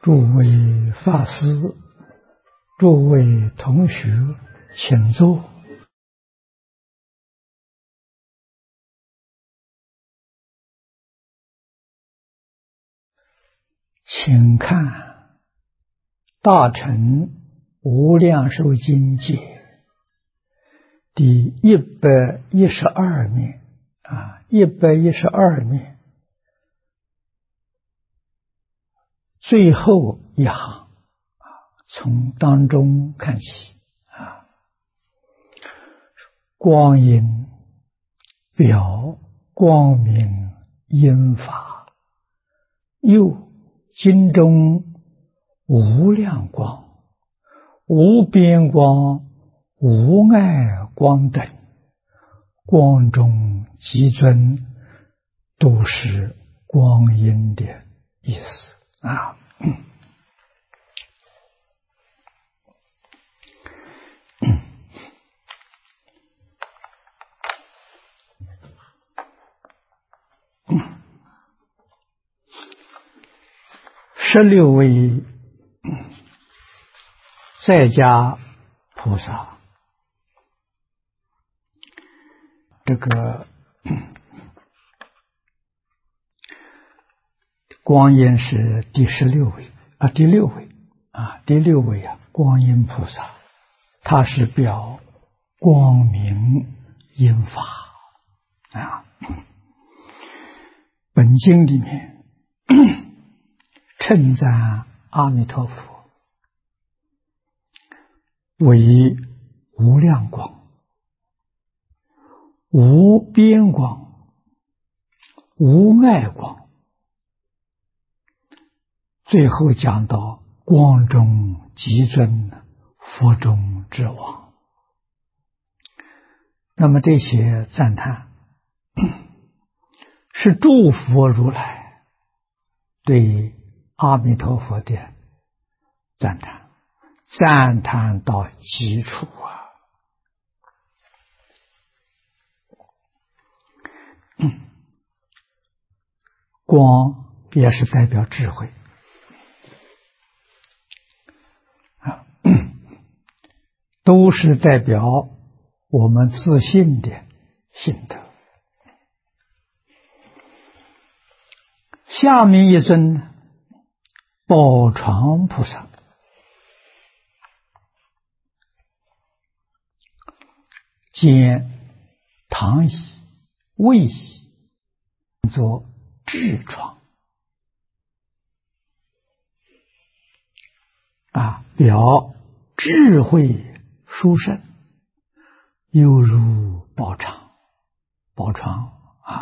诸位法师，诸位同学，请坐。请看《大乘无量寿经解》第112面，112面最后一行，从当中看起光阴表光明因法，又经中无量光、无边光、无碍光等，光中极尊，都是光阴的意思啊。16位在家菩萨，这个光阴是第16位第6位第6位光阴菩萨，他是表光明因法本经里面称赞阿弥陀佛为无量光、无边光、无碍光，最后讲到光中极尊，佛中之王。那么这些赞叹是诸佛如来对阿弥陀佛的赞叹，赞叹到极处光也是代表智慧都是代表我们自信的心得。下面一尊宝床菩萨，兼躺椅、位椅，作智床表智慧殊胜，犹如宝床。宝床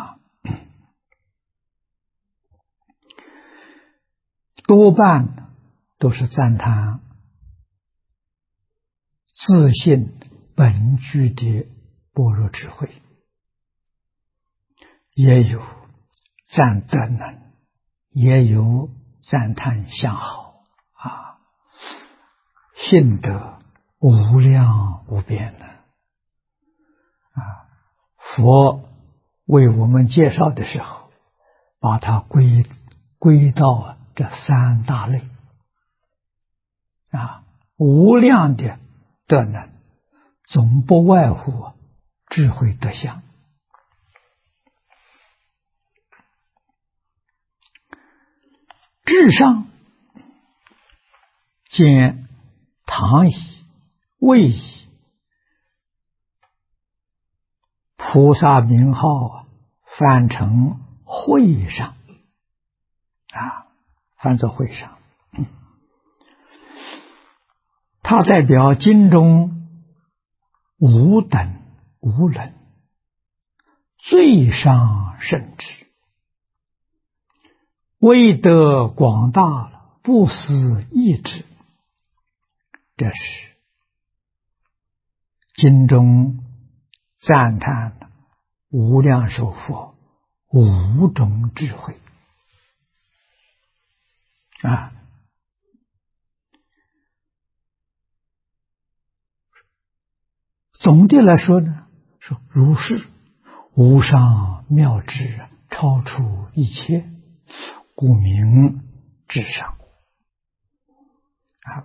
多半都是赞叹自信本具的般若智慧，也有赞德能，也有赞叹相好信德无量无边的佛为我们介绍的时候，把它归到这3大类无量的德能，总不外乎智慧德相。至上兼躺椅、位椅，菩萨名号翻成会上翻作会上，它代表经中无等无人，最上圣智，威德广大了，不思议之。这是经中赞叹无量寿佛5种智慧总的来说呢，说如是无上妙智，超出一切，故名至上啊，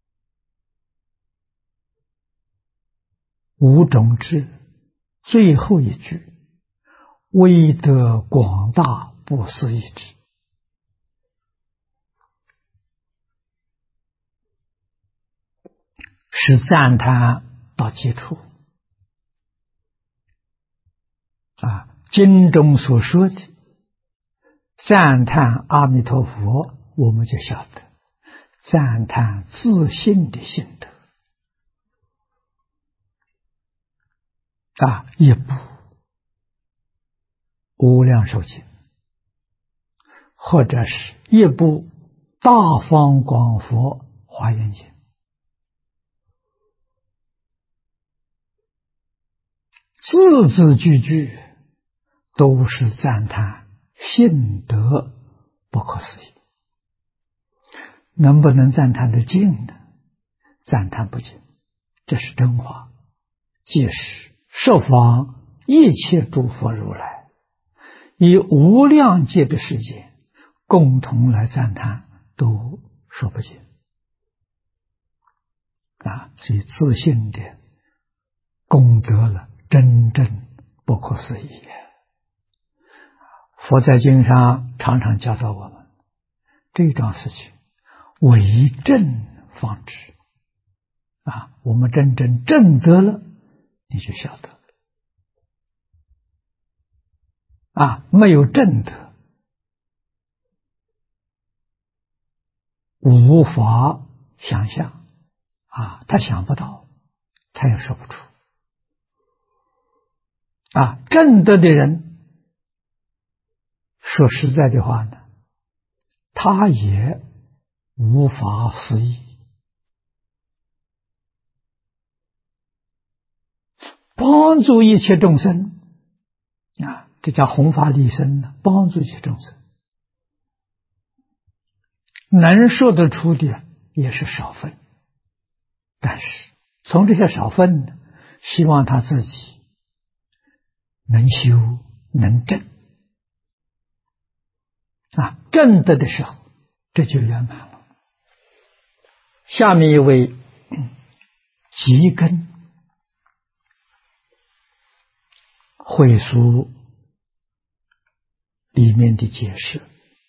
五种智最后一句，威德广大，不思议智，是赞叹到基础啊。经中所说的赞叹阿弥陀佛，我们就晓得赞叹自信的心得啊。一部无量寿经，或者是一部大方广佛华严经，字字句句都是赞叹信德不可思议。能不能赞叹得尽呢？赞叹不尽，这是真话。即是十方一切诸佛如来，以无量界的世界共同来赞叹，都说不尽啊！所以自信的功德了，真正不可思议。佛在经上常常教导我们，这桩事情为正方知啊，我们真正正得了，你就晓得啊，没有正德，无法想象啊，他想不到，他也说不出啊。正德的人，说实在的话呢，他也无法思议。帮助一切众生啊，这叫弘法利生呢，帮助一切众生。能说得出的也是少分，但是从这些少分呢，希望他自己能修能证啊，证得的时候，这就圆满了。下面一位吉根会书里面的解释：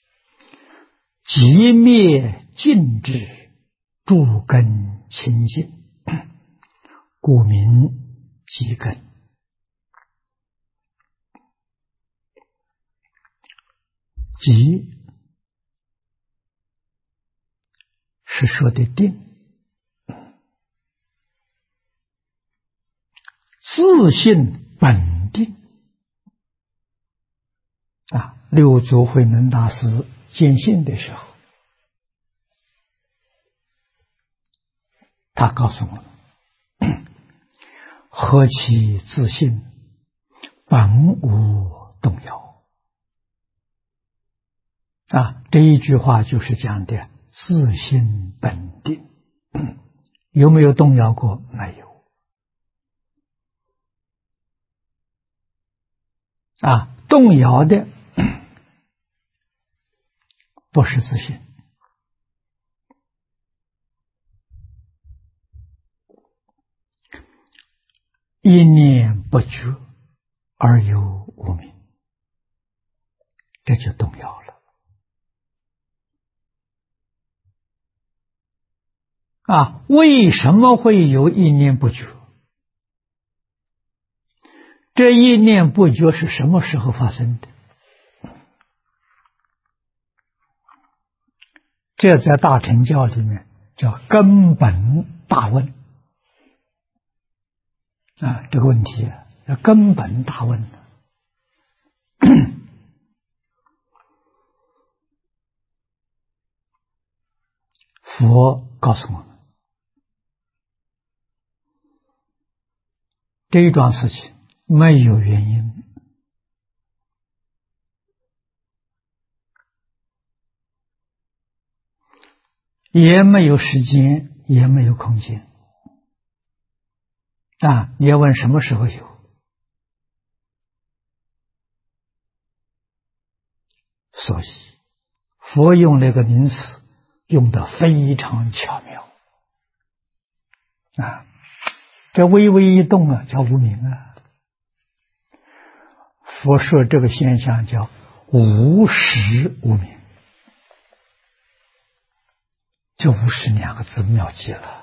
极灭尽智，诸根清净，故名极根。极是说的定，自性本定啊。六祖慧能大师见性的时候，他告诉我们：何其自性，本无动摇啊！这一句话就是讲的自性本定，有没有动摇过？没有啊！动摇的不是自性。一念不觉而有无明，这就动摇了啊！为什么会有一念不觉？这一念不觉是什么时候发生的？这在大乘教里面叫根本大问啊！这个问题叫根本大问。佛告诉我们，这一桩事情没有原因，也没有时间，也没有空间啊！你要问什么时候有？所以佛用那个名词用得非常巧妙啊！这微微一动啊，叫无明啊。佛说这个现象叫无实无明，这无实两个字妙极了。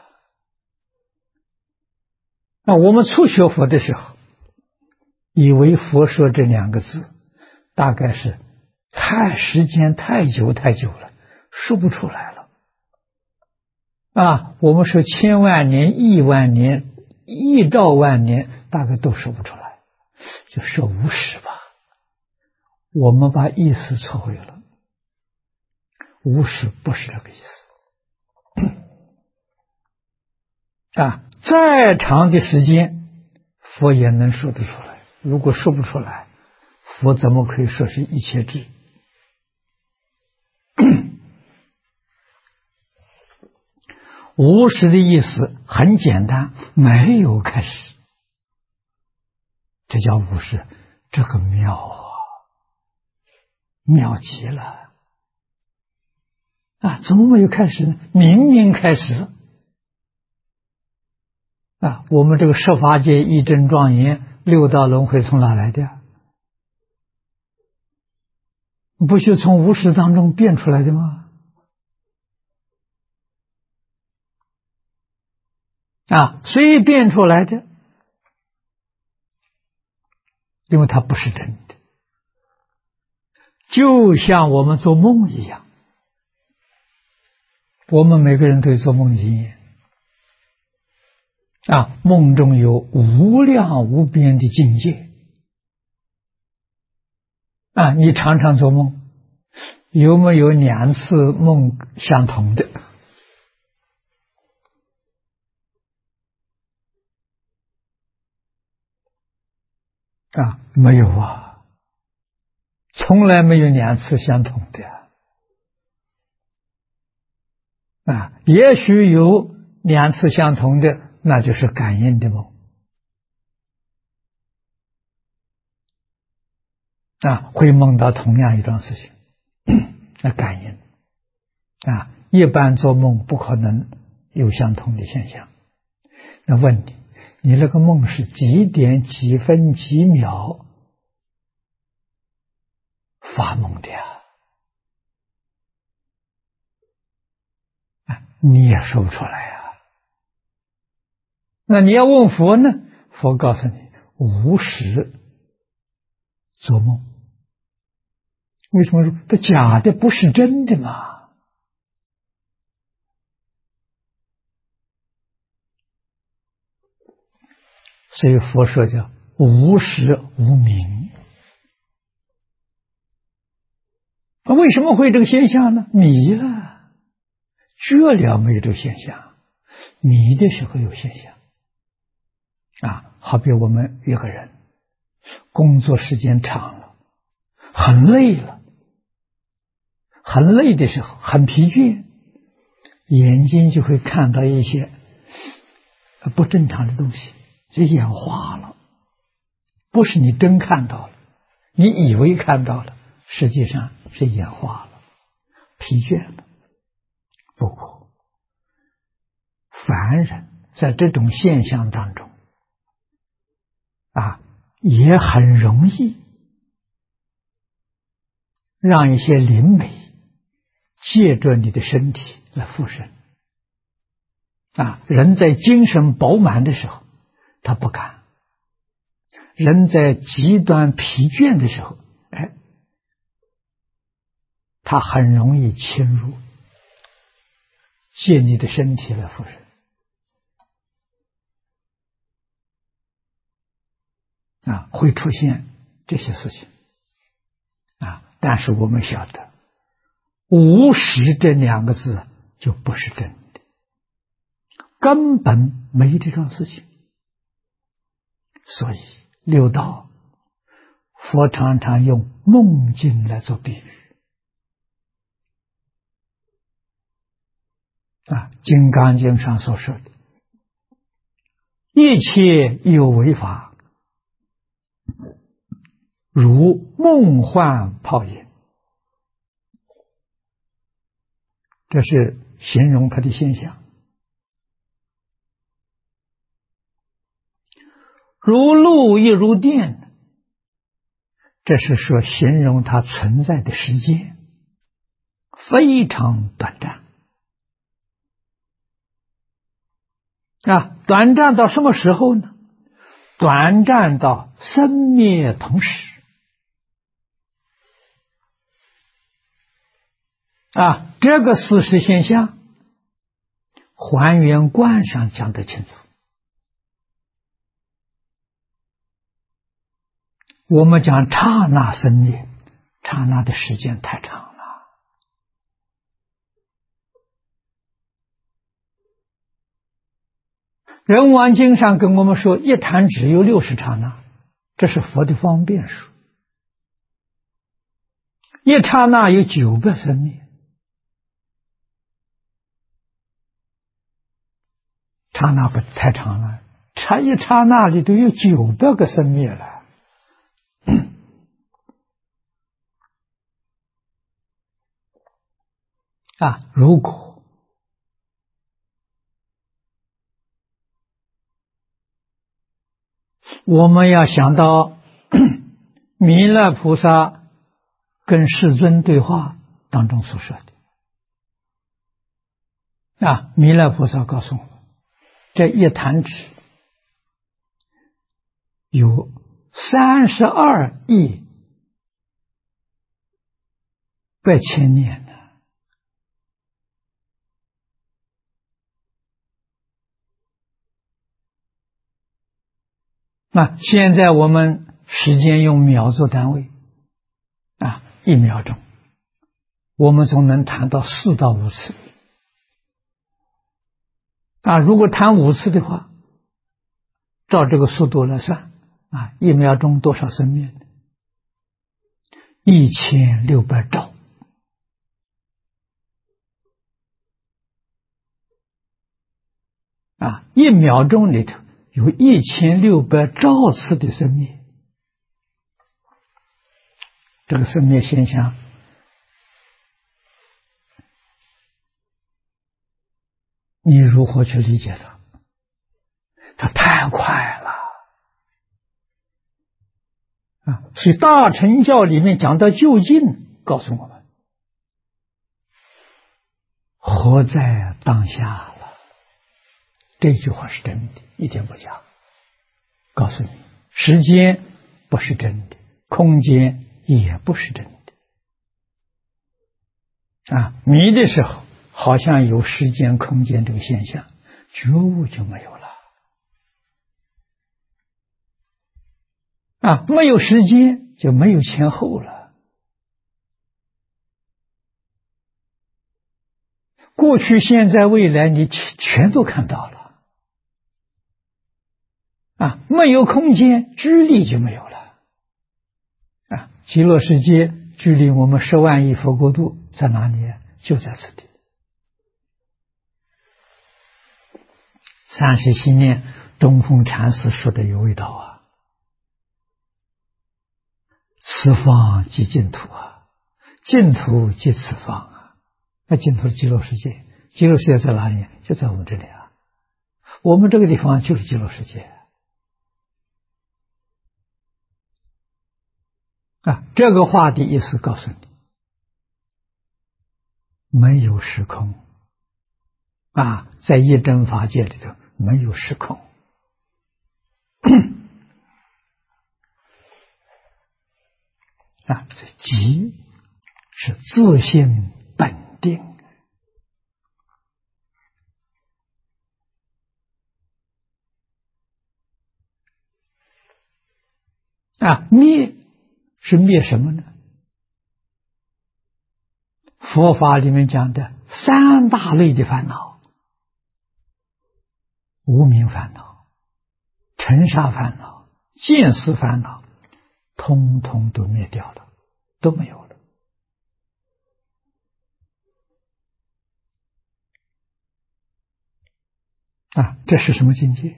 那我们初学佛的时候，以为佛说这两个字大概是时间太久了，说不出来了啊！我们说千万年、亿万年、亿兆万年，大概都说不出来，就说无实吧。我们把意思错会了，无实不是这个意思啊！再长的时间，佛也能说得出来。如果说不出来，佛怎么可以说是一切智？无实的意思很简单，没有开始，这叫无实。这个妙啊，妙极了啊！怎么没有开始呢？明明开始了啊！我们这个十法界一真庄严，六道轮回从哪来的呀？不是从无始当中变出来的吗？啊，谁变出来的？因为它不是真的，就像我们做梦一样，我们每个人都有做梦经验啊，梦中有无量无边的境界啊，你常常做梦，有没有2次梦相同的？啊，没有啊，从来没有2次相同的啊，也许有2次相同的，那就是感应的梦啊，会梦到同样一桩事情，那感应啊，一般做梦不可能有相同的现象。那问你那个梦是几点几分几秒发梦的呀？你也说不出来呀。那你要问佛呢？佛告诉你，无实做梦。为什么说这假的不是真的嘛？所以佛说叫无实无明。为什么会这个现象呢？迷了，觉了没有这个现象，迷的时候有现象啊。好比我们一个人工作时间长了，很累了，很累的时候，很疲倦，眼睛就会看到一些不正常的东西，就眼花了。不是你真看到了，你以为看到了，实际上是眼花了，疲倦了。不过凡人在这种现象当中啊，也很容易让一些灵媒借着你的身体来附身啊。人在精神饱满的时候，他不敢；人在极端疲倦的时候，他很容易侵入，借你的身体来附身啊，会出现这些事情啊。但是我们晓得，无实这2个字就不是真的，根本没这种事情。所以六道佛常常用梦境来做比喻啊，《金刚经》上所说的一切有为法，如梦幻泡影。 这是形容它的现象。如露亦如电，这是说形容它存在的时间非常短暂。短暂到什么时候呢？短暂到生灭同时。这个事实现象，还原观上讲得清楚。我们讲刹那生灭，刹那的时间太长了。人王经上跟我们说，一弹指有60刹那，这是佛的方便数。一刹那有900生灭，刹那不太长了，一刹那里都有900个生灭了。如果我们要想到弥勒菩萨跟世尊对话当中所说的，弥勒菩萨告诉我们，这一弹指有32亿8千年的。现在我们时间用秒做单位，1秒钟，我们总能弹到4到5次。如果弹5次的话，照这个速度来算，1秒钟多少生灭？1600兆。1秒钟里头有1600兆次的生灭。这个生灭现象，你如何去理解它？它太快了所以大乘教里面讲到究竟，告诉我们活在当下了。这句话是真的，一点不假。告诉你，时间不是真的，空间也不是真的。迷的时候好像有时间空间这个现象，觉悟就没有了。没有时间就没有前后了。过去、现在、未来你全都看到了。没有空间，距离就没有了。极乐世界距离我们10万亿佛国度在哪里？就在此地。三十七念东风禅师说的有味道此方即净土净土即此方那净土是极乐世界，极乐世界在哪里？就在我们这里我们这个地方就是极乐世界这个话的意思告诉你，没有时空在一真法界里头没有时空这即是自性本定灭是灭什么呢？佛法里面讲的3大类的烦恼，无明烦恼、尘沙烦恼、见思烦恼，通通都灭掉了，都没有了。这是什么境界？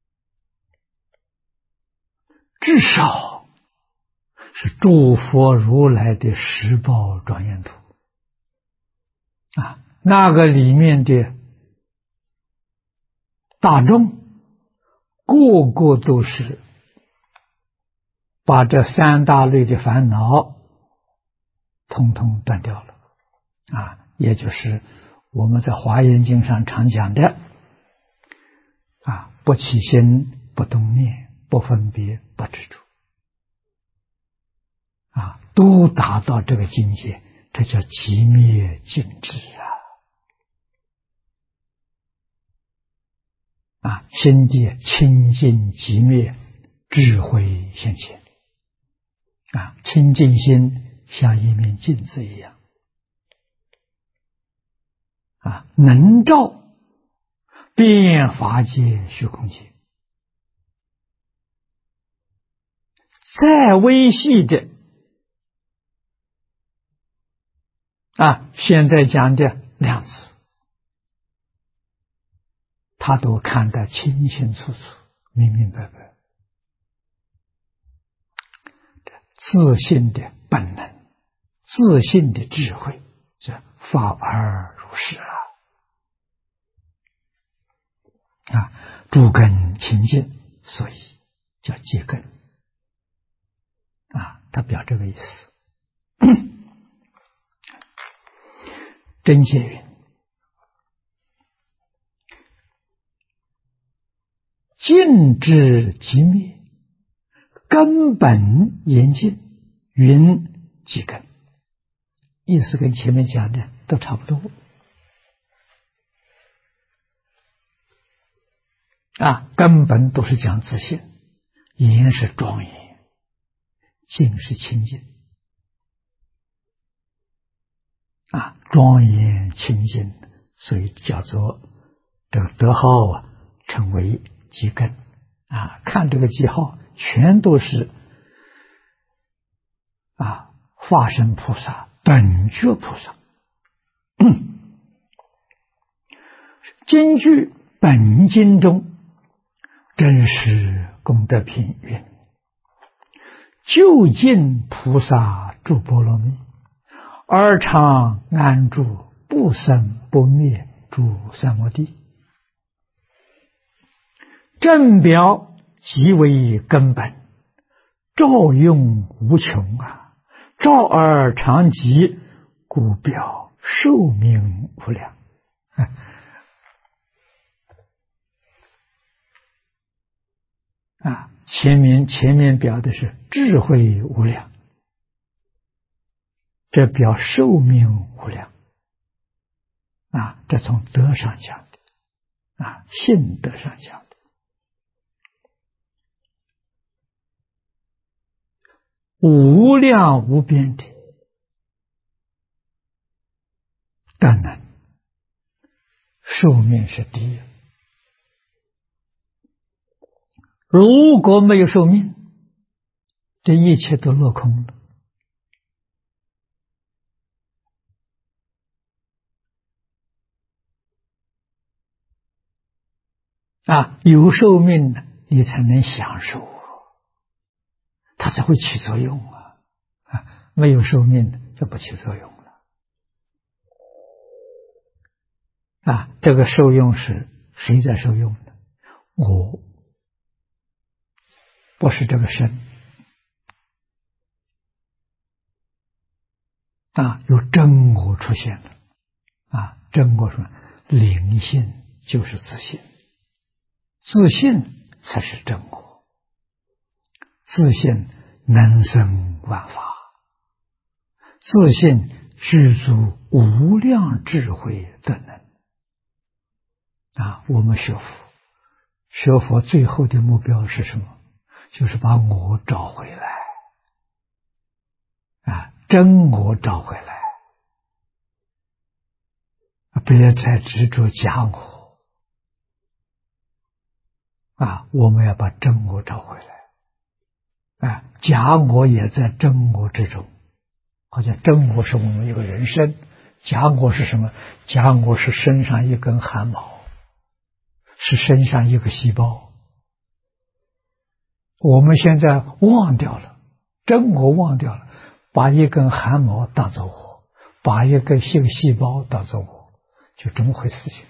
至少是诸佛如来的十报庄严土那个里面的大众，个个都是把这三大类的烦恼统统断掉了也就是我们在华严经上常讲的不起心，不动念，不分别，不执着都达到这个境界，这叫寂灭尽智心地清净寂灭，智慧现前清净心像一面镜子一样能照遍法界虚空界。再微细的现在讲的量子，他都看得清清楚楚，明明白白。自信的本能，自信的智慧，这法而如是诸根清净，所以叫结根他表这个意思。真解云：尽知寂灭，根本严净，云即根。意思跟前面讲的都差不多根本都是讲自信，严是庄严，净是清净庄严清净，所以叫做这个德号称为基根看这个记号全都是化身菩萨、本觉菩萨。经句本经中真实功德品云：究竟菩萨住波罗蜜，而常安住不生不灭诸三摩地，正表即为根本，照用无穷照而常寂，故表寿命无量。前面表的是智慧无量，这表寿命无量这从德上讲的性德上讲的。无量无边的德能，寿命是第一。如果没有寿命，这一切都落空了有寿命的你才能享受它才会起作用没有寿命的就不起作用了这个受用是谁在受用呢？我，不是这个身有真我出现了真我说灵性就是自信，自信才是真我，自信能生万法，自信具足无量智慧的能我们学佛最后的目标是什么？就是把我找回来真我找回来，别再执着假我我们要把真我找回来假我也在真我之中。好像真我是我们一个人生，假我是什么？假我是身上一根汗毛，是身上一个细胞。我们现在忘掉了真我，忘掉了，把一根汗毛当作我，把一个细胞当作我， 就这么回事情。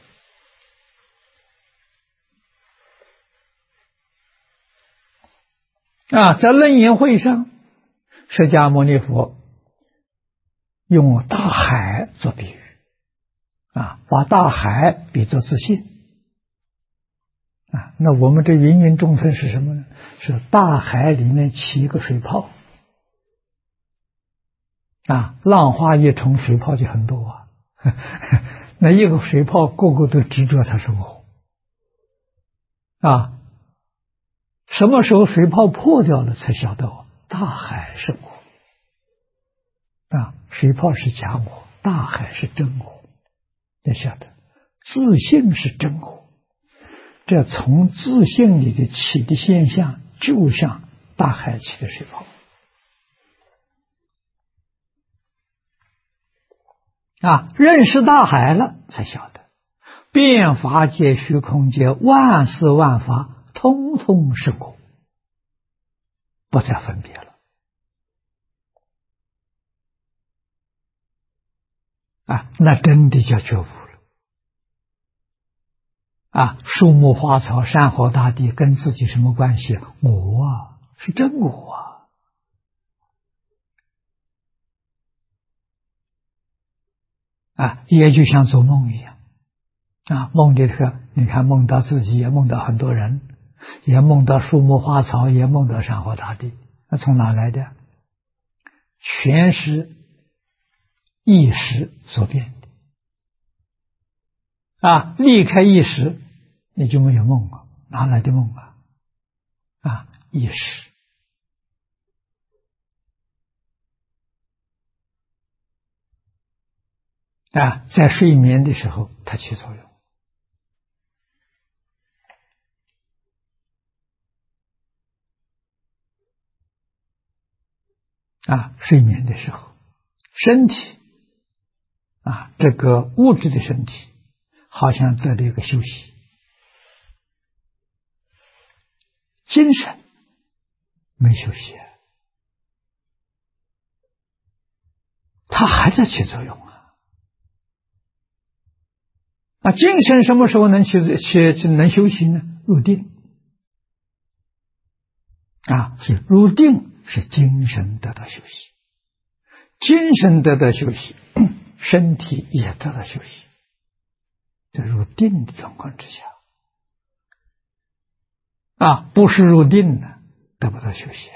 在楞严会上，释迦牟尼佛用大海做比喻，把大海比作自信。那我们这芸芸众生是什么呢？是大海里面起一个水泡，浪花一冲，水泡就很多啊。那一个水泡，个个都执着它生活。什么时候水泡破掉了，才晓得大海是我。水泡是假我，大海是真我。要晓得，自性是真我。这从自性里的起的现象，就像大海起的水泡。认识大海了，才晓得遍法界、虚空界、万事万法，通通是我，不再分别了。那真的叫觉悟了。树木花草、山河大地跟自己什么关系？我是真我也就像做梦一样。梦里头你看，梦到自己，也梦到很多人，也梦到树木花草，也梦到山河大地。那从哪来的？全是意识所变的。离开意识，你就没有梦了。哪来的梦意识。在睡眠的时候，它起作用。睡眠的时候，身体这个物质的身体好像得了一个休息，精神没休息，它还在起作用精神什么时候能能休息呢？入定是入定，是精神得到休息，精神得到休息，身体也得到休息。在入定的状况之下不是入定呢，得不到休息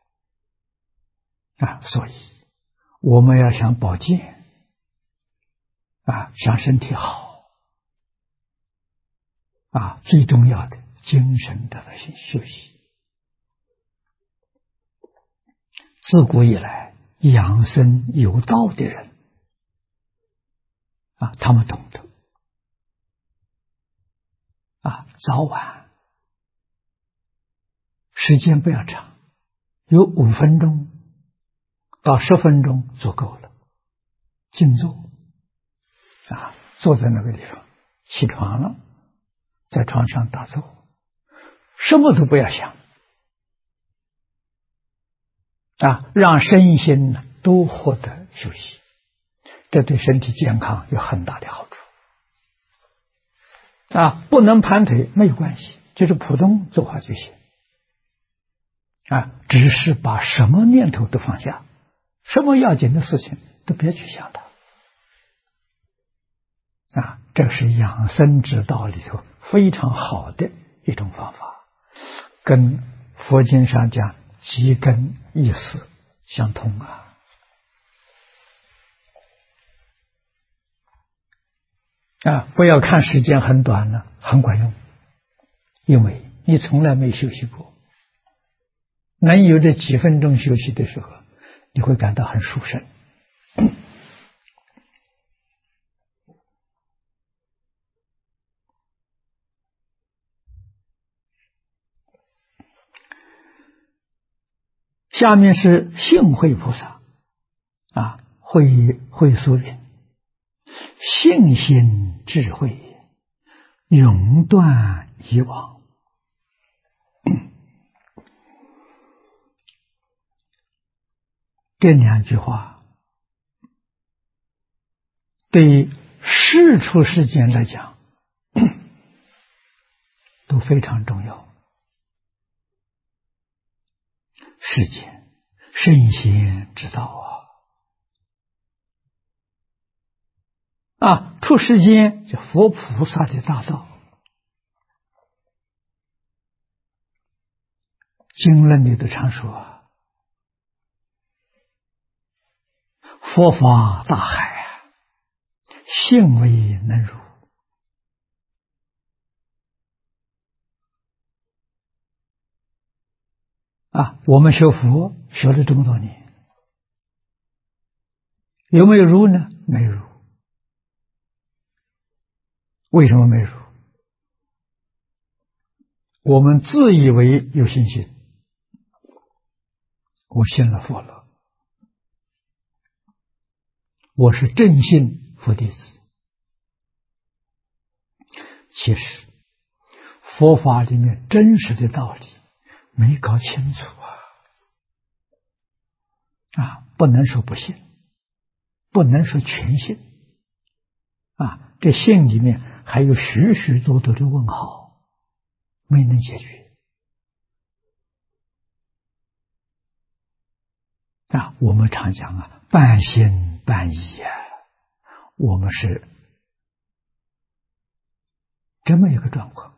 所以我们要想保健想身体好最重要的精神得到休息。自古以来养生有道的人他们懂得早晚时间不要长，有5分钟到10分钟足够了。静坐坐在那个地方，起床了，在床上打坐，什么都不要想让身心呢都获得休息，这对身体健康有很大的好处不能盘腿没有关系，就是普通做法就行只是把什么念头都放下，什么要紧的事情都别去想它这是养生之道里头非常好的一种方法，跟佛经上讲几根意思相通不要看时间很短了，很管用，因为你从来没休息过，能有这几分钟休息的时候，你会感到很舒适。下面是性慧菩萨慧疏云：性心智慧，永断以往。这2句话对世世出世间来讲，都非常重要。世间圣贤之道出世间就佛菩萨的大道。经论里都常说佛法大海信为能入。我们学佛学了这么多年，有没有入呢？没入。为什么没入？我们自以为有信心，我信了佛了，我是正信佛弟子。其实佛法里面真实的道理没搞清楚不能说不信，不能说全信这信里面还有许许多多的问号没能解决我们常讲半信半疑我们是这么一个状况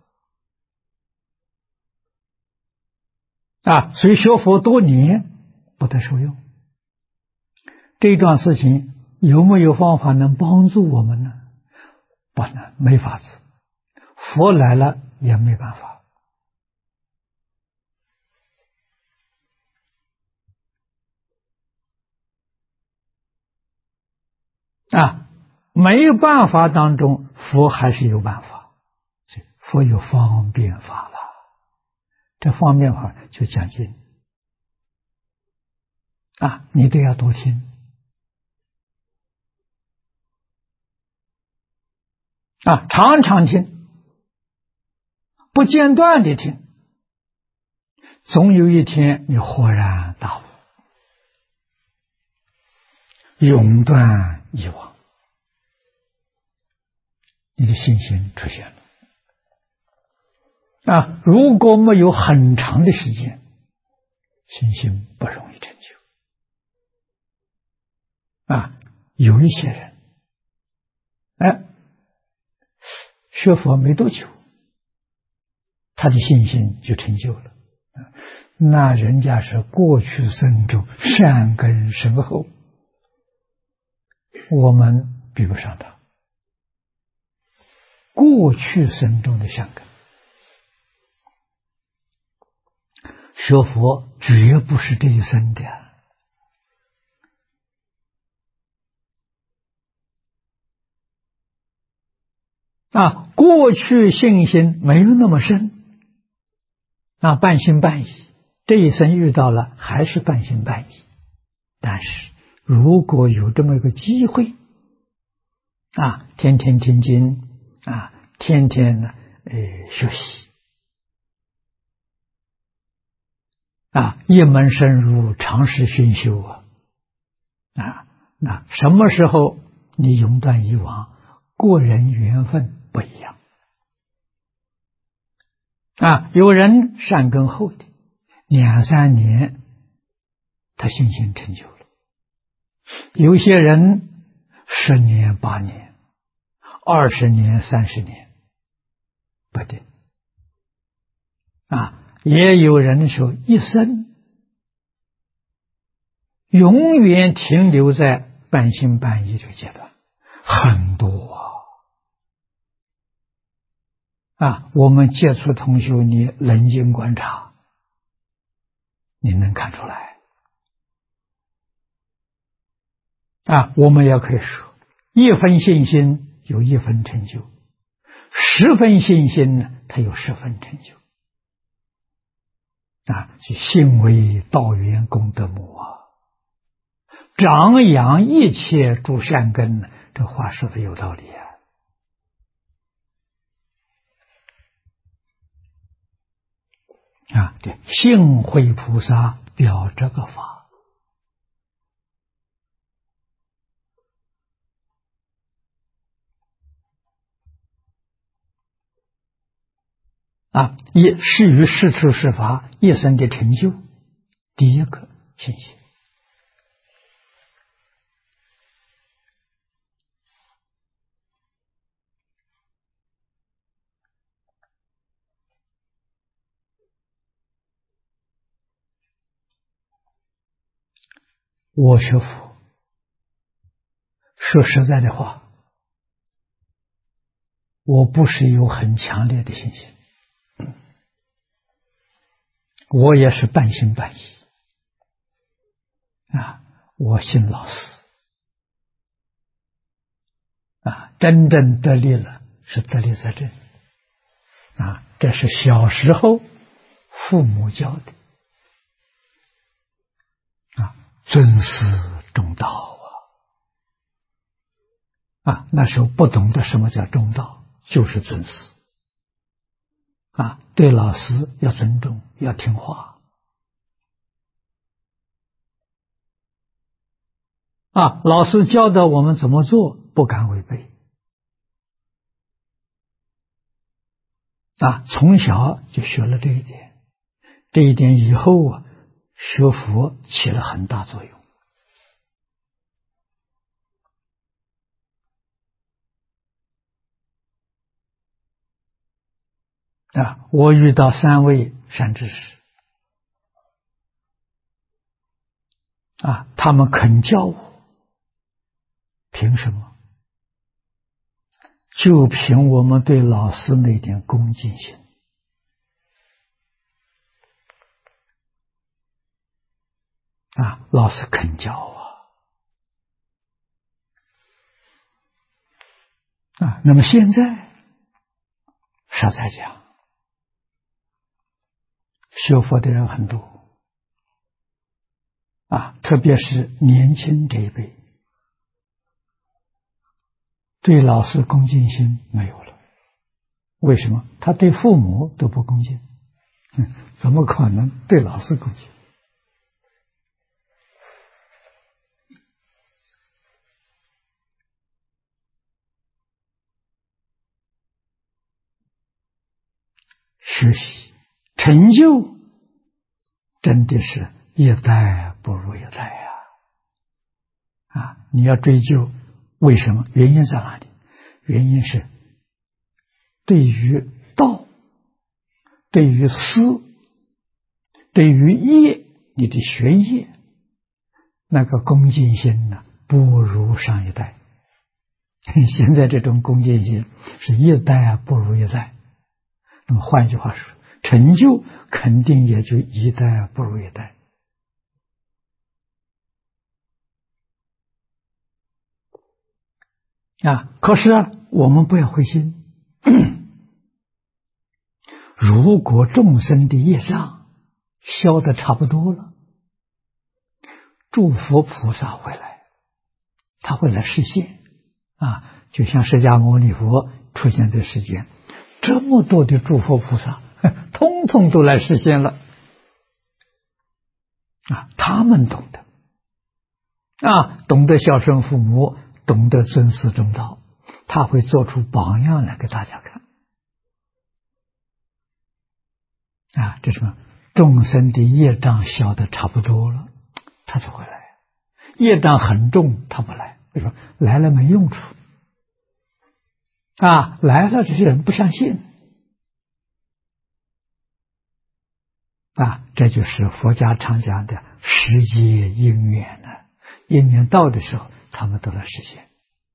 所以学佛多年不得受用。这桩事情有没有方法能帮助我们呢？不能，没法子。佛来了也没办法没有办法当中，佛还是有办法。佛有方便法了，这方便法就讲经你都要多听常常听，不间断的听，总有一天你豁然大悟，永断以往，你的信心出现了如果没有很长的时间，信心不容易成就有一些人学佛没多久，他的信心就成就了那人家是过去生中善根深厚，我们比不上他。过去生中的善根，学佛绝不是这一生的过去信心没有那么深半信半疑，这一生遇到了还是半信半疑。但是如果有这么一个机会天天听经天天学习一门深入，长时熏修那什么时候你永断以往，个人缘分不一样有人善根厚的2、3年他信心成就了，有些人10年、8年、20年、30年不定也有人说一生永远停留在半信半疑这个阶段，很多我们接触同修，你冷静观察，你能看出来我们也可以说1分信心有1分成就，10分信心呢，它有10分成就是信为道源功德母长养一切诸善根，这话说的有道理对，信会菩萨表这个法也是于世出世法一生的成就，第一个信心。我学佛，说实在的话，我不是有很强烈的信心，我也是半信半疑我信老师真正得力了是得力在这里这是小时候父母教的尊师重道那时候不懂得什么叫中道，就是尊师对老师要尊重，要听话老师教导我们怎么做，不敢违背从小就学了这一点，这一点以后学佛起了很大作用我遇到3位善知识他们肯教我，凭什么？就凭我们对老师那点恭敬心老师肯教那么现在实在讲，学佛的人很多特别是年轻这一辈，对老师恭敬心没有了。为什么？他对父母都不恭敬，怎么可能对老师恭敬？学习成就真的是一代不如一代你要追究为什么，原因在哪里？原因是对于道，对于思，对于业，你的学业那个恭敬心不如上一代。现在这种恭敬心是一代不如一代。那么换句话说，成就肯定也就一代不如一代可是我们不要灰心如果众生的业障消得差不多了，诸佛菩萨会来，他会来示现就像释迦牟尼佛出现在世间，这么多的诸佛菩萨通通都来示现了他们懂得懂得孝顺父母，懂得尊师重道，他会做出榜样来给大家看这什么？众生的业障消得差不多了，他才会来。业障很重，他不来。为什么？来了没用处来了这些人不相信这就是佛家常讲的时节因缘因缘到的时候，他们都来实现。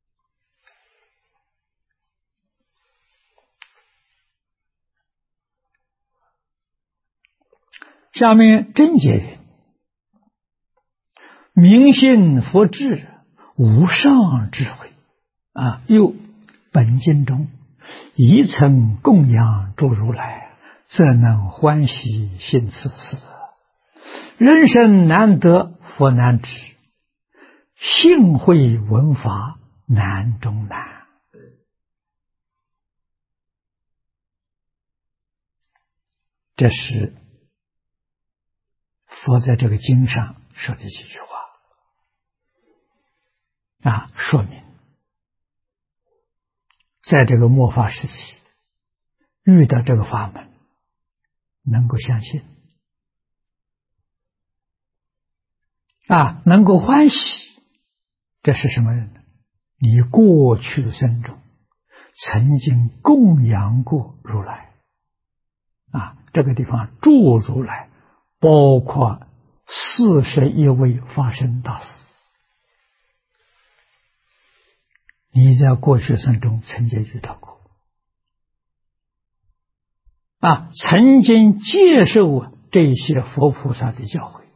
下面真解云：明信佛智，无上智慧又本经中一曾供养诸如来，则能欢喜信此事。人生难得佛难知，幸会闻法难中难。这是佛在这个经上说的几句话说明在这个末法时期遇到这个法门能够相信能够欢喜，这是什么人呢？你过去生中曾经供养过如来这个地方住如来，包括41位法身大士，你在过去生中曾经遇到过曾经接受这些佛菩萨的教诲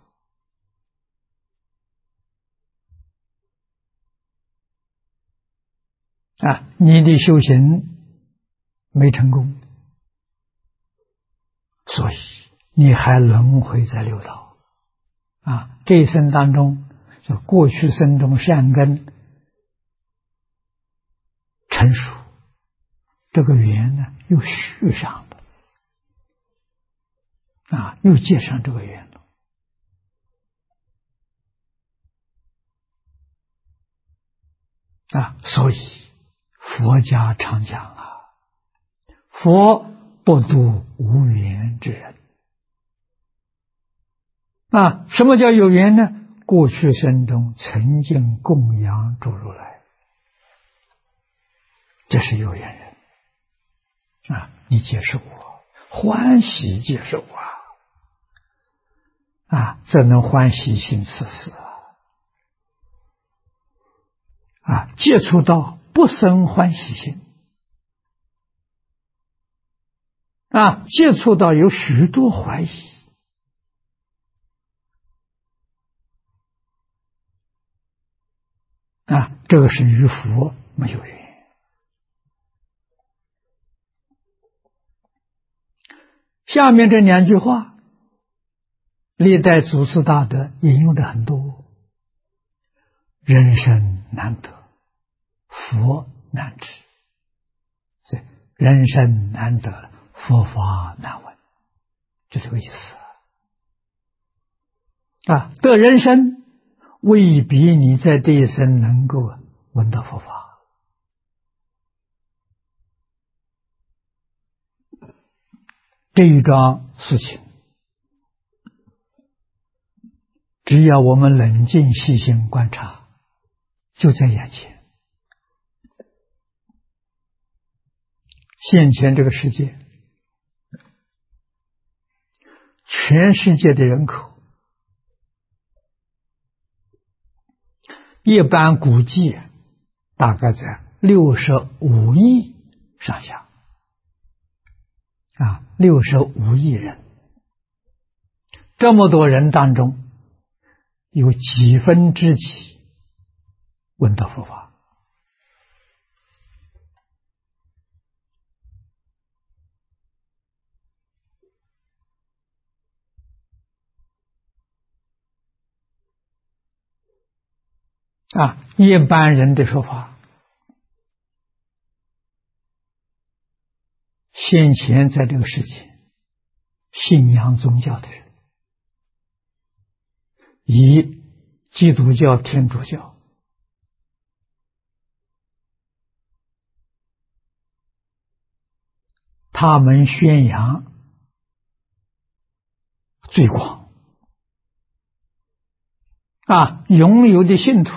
你的修行没成功，所以你还轮回在六道这一生当中，就过去生中善根成熟，这个缘呢又续上了又接上这个缘了所以佛家常讲佛不度无缘之人什么叫有缘呢？过去生中曾经供养诸如来，这是有缘人你接受我，欢喜接受这能欢喜心此事接触到不生欢喜心接触到有许多怀疑这个是与佛没有缘。下面这2句话历代祖师大德引用的很多，人生难得，佛难知，所以人生难得，佛法难闻，就这个意思得人生未必你在这一生能够闻到佛法。这一桩事情，只要我们冷静细心观察，就在眼前。现前这个世界，全世界的人口一般估计大概在65亿上下65亿人，这么多人当中，有几分之几闻到佛法？一般人的说法，先前在这个世界信仰宗教的人，以基督教、天主教他们宣扬最广拥有的信徒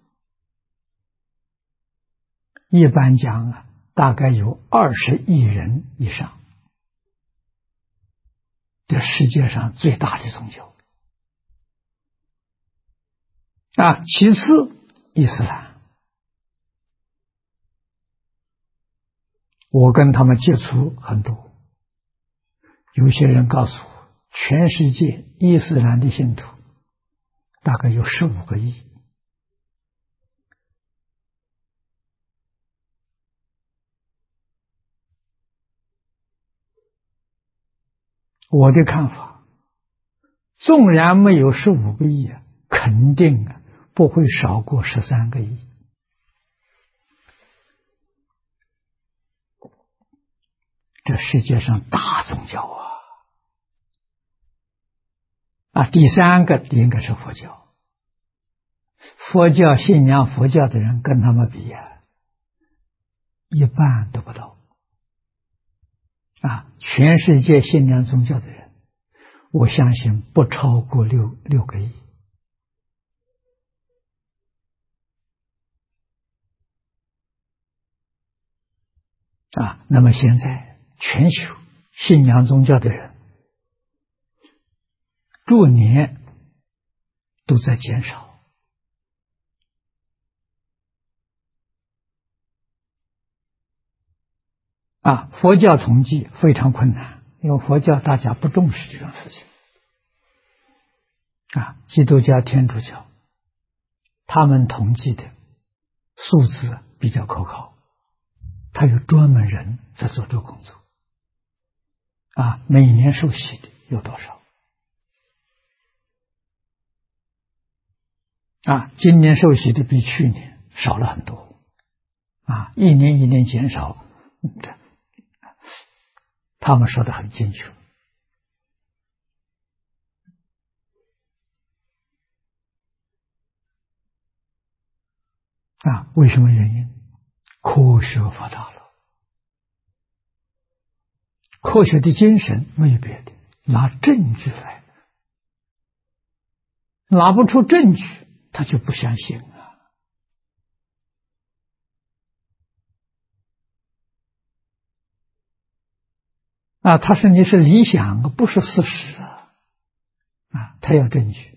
一般讲大概有20亿人以上，这世界上最大的宗教其次伊斯兰，我跟他们接触很多，有些人告诉我，全世界伊斯兰的信徒大概有15个亿。我的看法，纵然没有15个亿肯定不会少过13个亿。这世界上大宗教第3个应该是佛教。佛教信仰佛教的人跟他们比一半都不到全世界信仰宗教的人我相信不超过六个亿。那么现在全球信仰宗教的人逐年都在减少。佛教统计非常困难，因为佛教大家不重视这种事情。基督教、天主教，他们统计的数字比较可靠，他有专门人在做这个工作。每年受洗的有多少？今年受洗的比去年少了很多。一年一年减少。他们说的很精确。为什么原因？科学发达了，科学的精神没有别的，拿证据来，拿不出证据，他就不相信他说你是理想，不是事实他要证据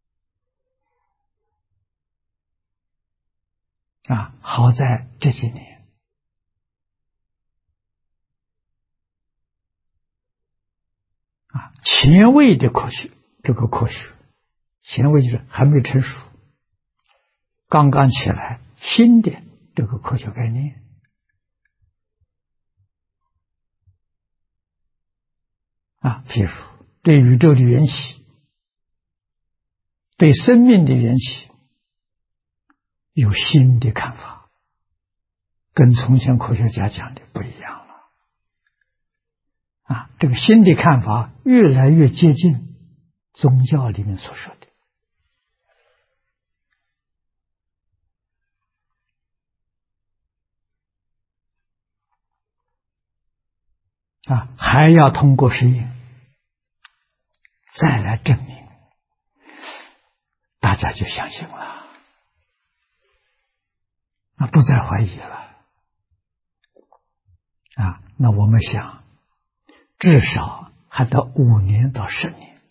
好在这几年前卫的科学，这个科学前卫就是还没成熟，刚刚起来新的这个科学概念譬如对宇宙的缘起，对生命的缘起有新的看法，跟从前科学家讲的不一样了这个新的看法越来越接近宗教里面所说的还要通过实验再来证明，大家就相信了不再怀疑了那我们想至少还到5年到10年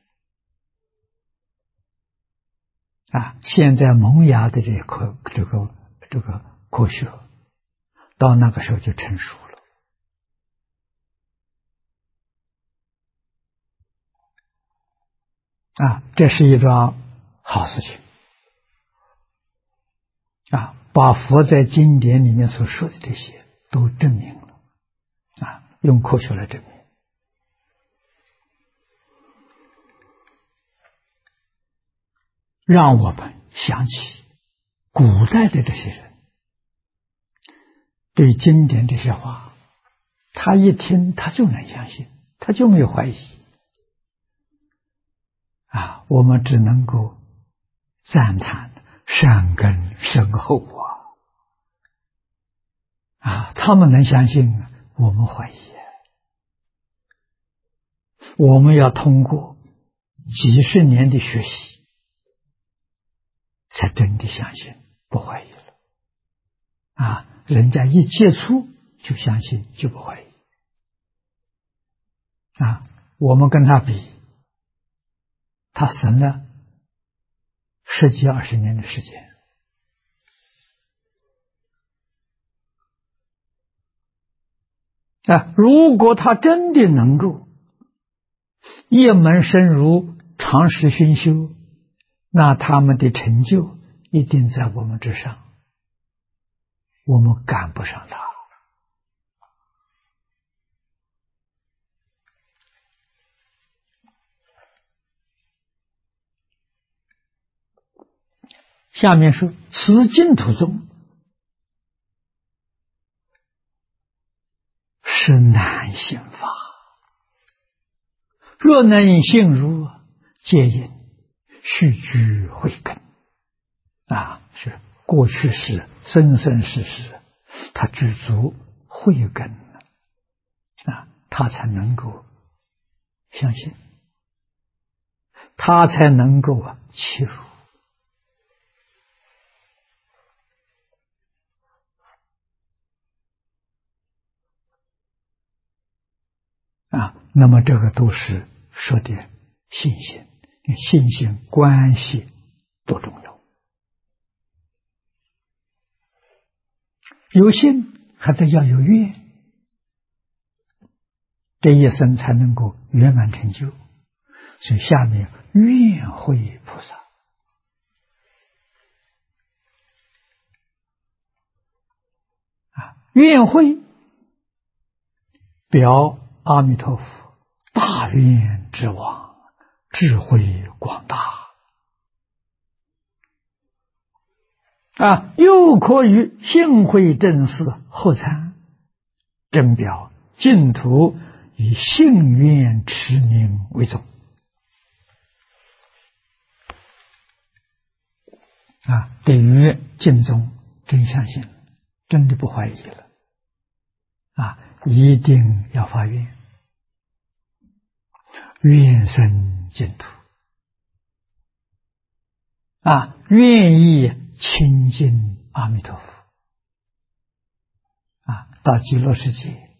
现在萌芽的这个科学到那个时候就成熟了这是一桩好事情把佛在经典里面所说的这些都证明了用科学来证明，让我们想起古代的这些人对经典这些话，他一听他就能相信，他就没有怀疑我们只能够赞叹善根深厚他们能相信我们怀疑我们要通过几十年的学习才真的相信不怀疑了人家一接触就相信就不怀疑我们跟他比，他省了10几20年的时间如果他真的能够一门深入长时熏修，那他们的成就一定在我们之上，我们赶不上他下面说此净土宗是难行法，若能信如，皆因须居慧根是过去世生生世世他具足慧根他才能够相信他才能够起入那么这个都是说的信心，信心关系多重要。有信还得要有愿，这一生才能够圆满成就。所以下面愿会菩萨愿会表阿弥陀佛大愿之王，智慧广大又可与性慧正事后参，正表净土以信愿持名为重对于净宗真相信，真的不怀疑了一定要发愿，愿生净土愿意亲近阿弥陀佛到极乐世界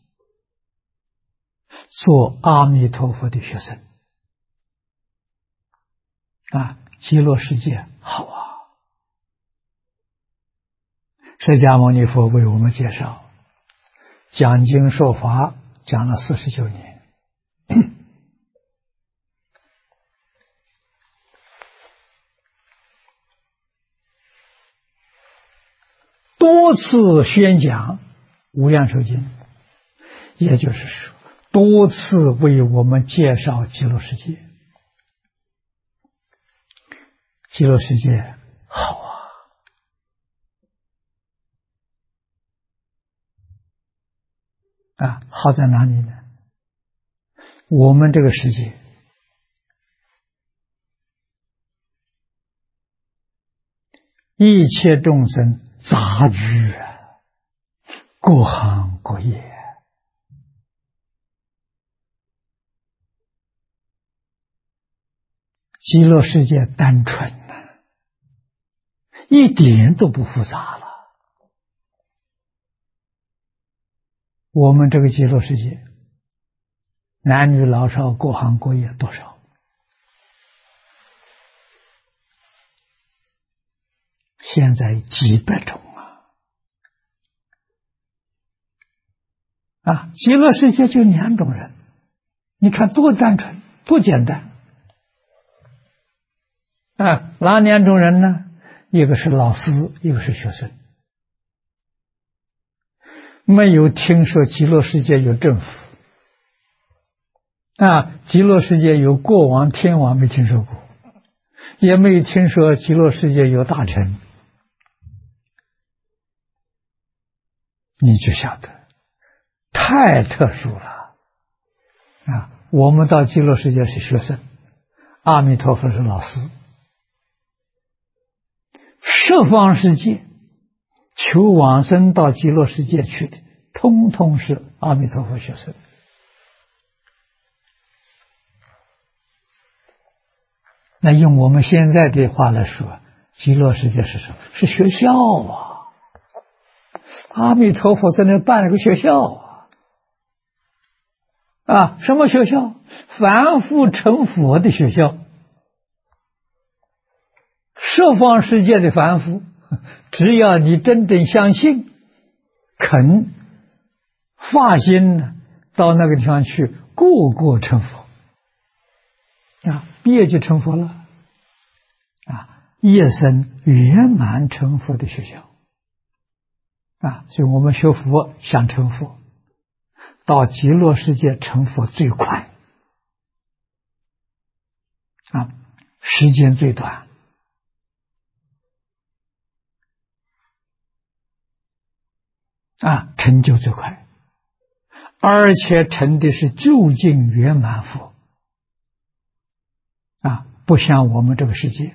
做阿弥陀佛的学生极乐世界好释迦牟尼佛为我们介绍，讲经说法讲了49年，多次宣讲无量寿经，也就是说多次为我们介绍极乐世界。极乐世界好好在哪里呢？我们这个世界一切众生杂居各行各业极乐世界单纯一点都不复杂了。我们这个极乐世界男女老少各行各业多少？现在几百种极乐世界就2种人，你看多单纯多简单哪2种人呢？一个是老师，一个是学生。没有听说极乐世界有政府极乐世界有国王天王，没听说过，也没有听说极乐世界有大臣，你就晓得太特殊了我们到极乐世界是学生，阿弥陀佛是老师，十方世界求往生到极乐世界去的，通通是阿弥陀佛学生。那用我们现在的话来说，极乐世界是什么？是学校阿弥陀佛在那办了个学校什么学校？凡夫成佛的学校。十方世界的凡夫，只要你真正相信，肯发心到那个地方去，个个成佛毕业就成佛了一生圆满成佛的学校所以我们学佛想成佛，到极乐世界成佛最快时间最短成就最快，而且成的是究竟圆满佛不像我们这个世界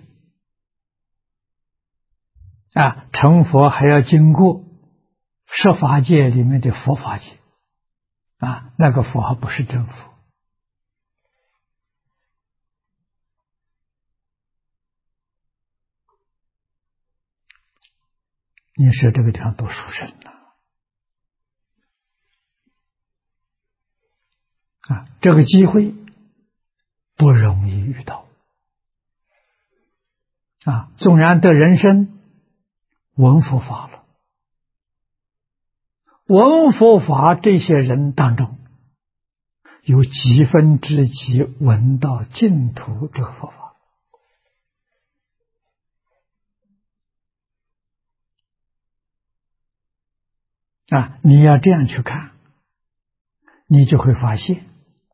成佛还要经过十法界里面的佛法界那个佛还不是真佛你说这个地方多殊胜这个机会不容易遇到纵然得人身闻佛法了，闻佛法这些人当中，有几分之几闻到净土这个佛法你要这样去看，你就会发现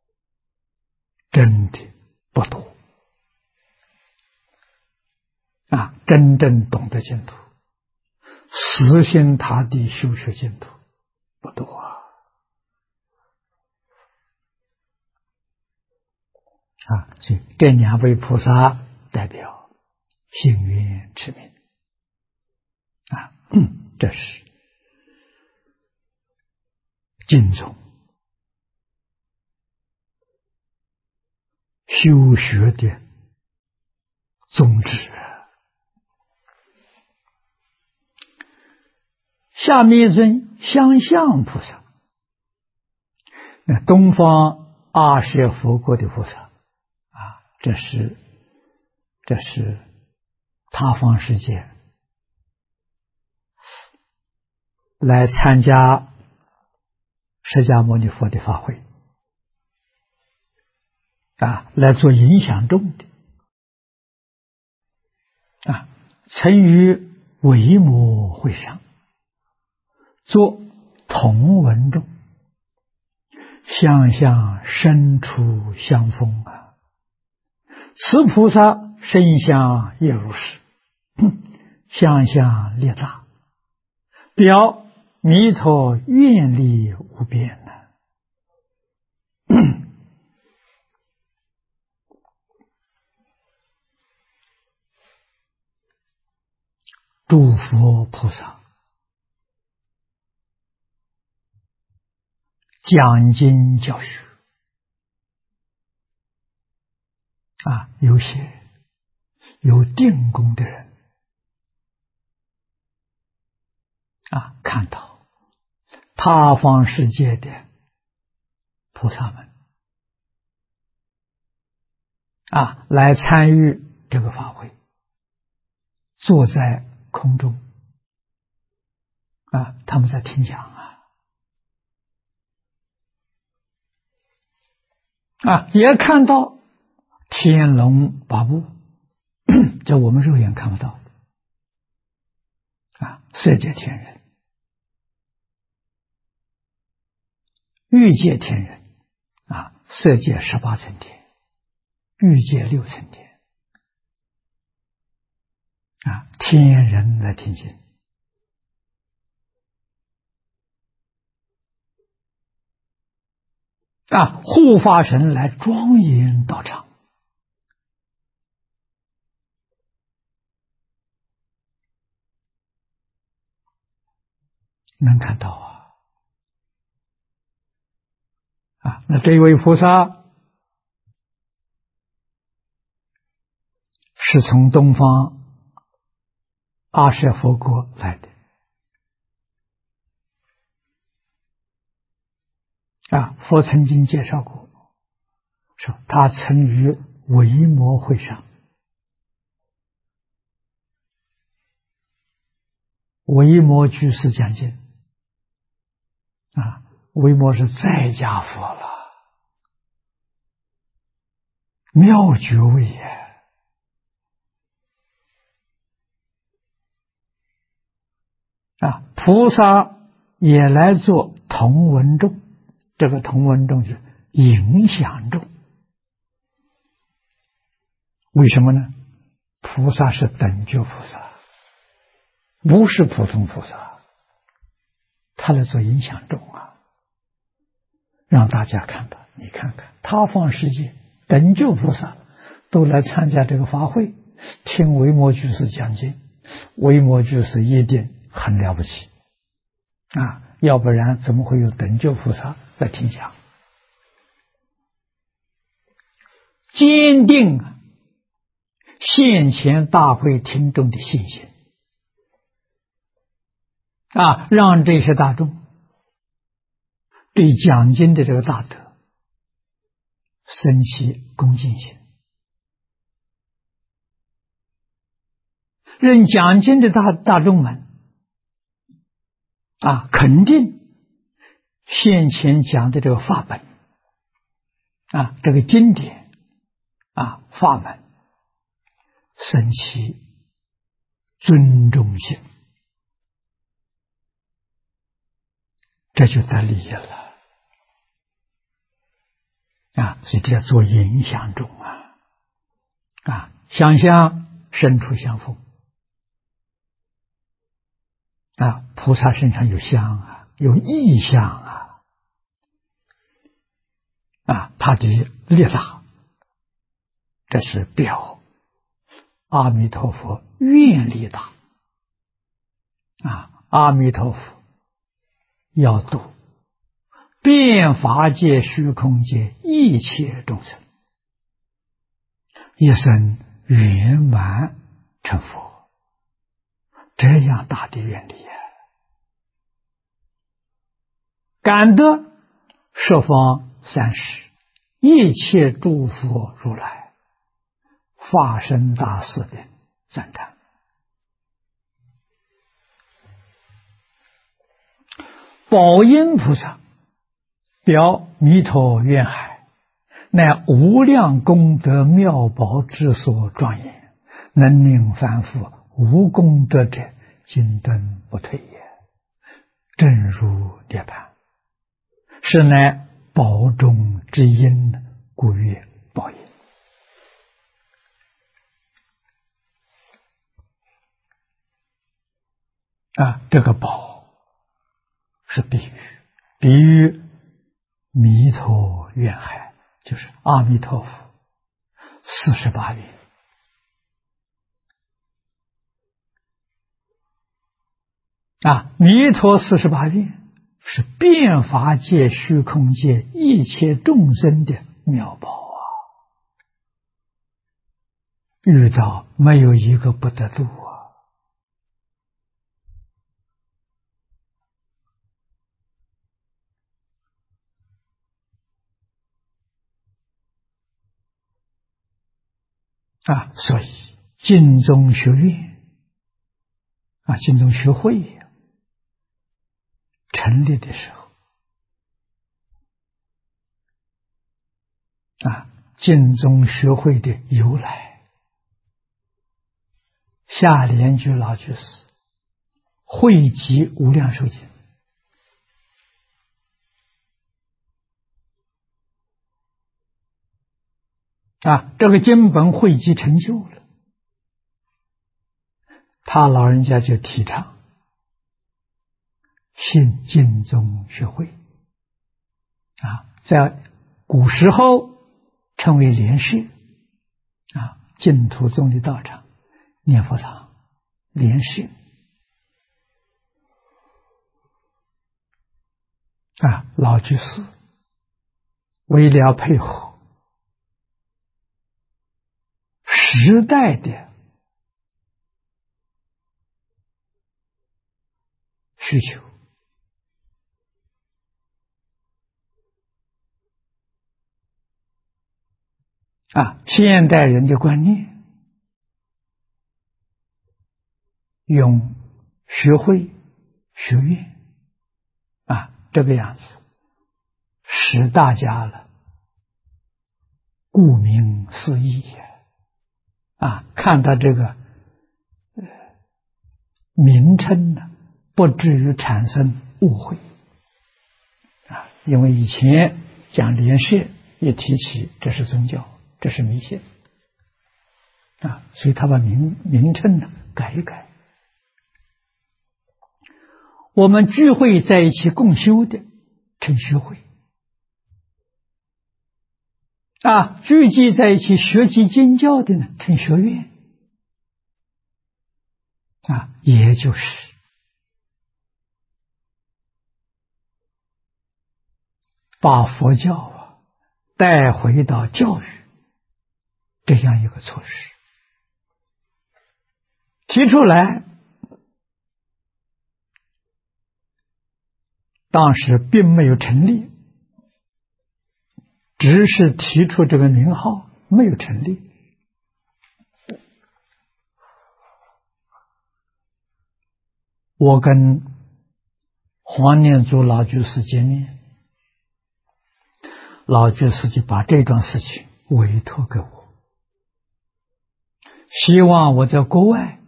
真的不多真正懂得净土，死心塌地修学净土不多所以这两位菩萨代表幸运持名这是净宗修学的宗旨。下面一尊相向菩萨，那东方阿舍佛国的菩萨这是他方世界来参加释迦牟尼佛的法会来做影响众的曾于维摩会上做同文众，相向身处相逢此菩萨身相也如是，相向力大，表弥陀愿力无边诸佛菩萨讲经教学有些有定功的人看到他方世界的菩萨们来参与这个法会，坐在空中他们在听讲也看到天龙八部这我们肉眼看不到色界天人、欲界天人色界18层天，欲界6层天天人来听经护法神来庄严道场能看到那这一位菩萨是从东方阿舍佛国来的佛曾经介绍过，说他曾于维摩会上，维摩居士讲经维摩是在家佛了，妙觉位也菩萨也来做同文众，这个同文众是影响众。为什么呢？菩萨是等觉菩萨，不是普通菩萨，他来做影响众让大家看到，你看看他方世界等觉菩萨都来参加这个法会，听维摩居士讲经，维摩居士一定很了不起要不然怎么会有等觉菩萨来听讲？坚定现前大会听众的信心让这些大众对讲经的这个大德生起恭敬心，让讲经的大众们肯定先前讲的这个法本这个经典法门，生起尊重心，这就得利益了所以这叫做影响众想象身处相逢菩萨身上有相有异相他的力大，这是表阿弥陀佛愿力大阿弥陀佛要度遍法界虚空界一切众生，一生圆满成佛，这样大的愿力感得十方三世一切诸佛如来法身大士的赞叹。宝音菩萨表弥陀愿海，乃无量功德妙宝之所庄严，能令凡夫无功德者今登不退也，正如涅槃，是乃宝中之因，故曰宝音。这个宝是比喻弥陀愿海，就是阿弥陀佛48愿弥陀48愿是遍法界虚空界一切众生的妙宝遇到没有一个不得度所以净宗学院净宗学会成立的时候净宗学会的由来，夏莲居老居士汇集无量寿经这个经本汇集成就了，他老人家就提倡信净宗学会在古时候称为莲社净土宗的道场念佛堂莲社老居士为了配合时代的需求现代人的观念，用学会学院这个样子使大家了顾名思义看到这个名称呢，不至于产生误会因为以前讲莲社也提起这是宗教，这是迷信所以他把名称呢改一改。我们聚会在一起共修的称学会聚集在一起学习经教的呢称学院也就是把佛教带回到教育这样一个措施提出来， 当时并没有成立，只是提出这个名号，没有成立。我跟黄念祖老居士见面，老居士就把这桩事情委托给我，希望我在国外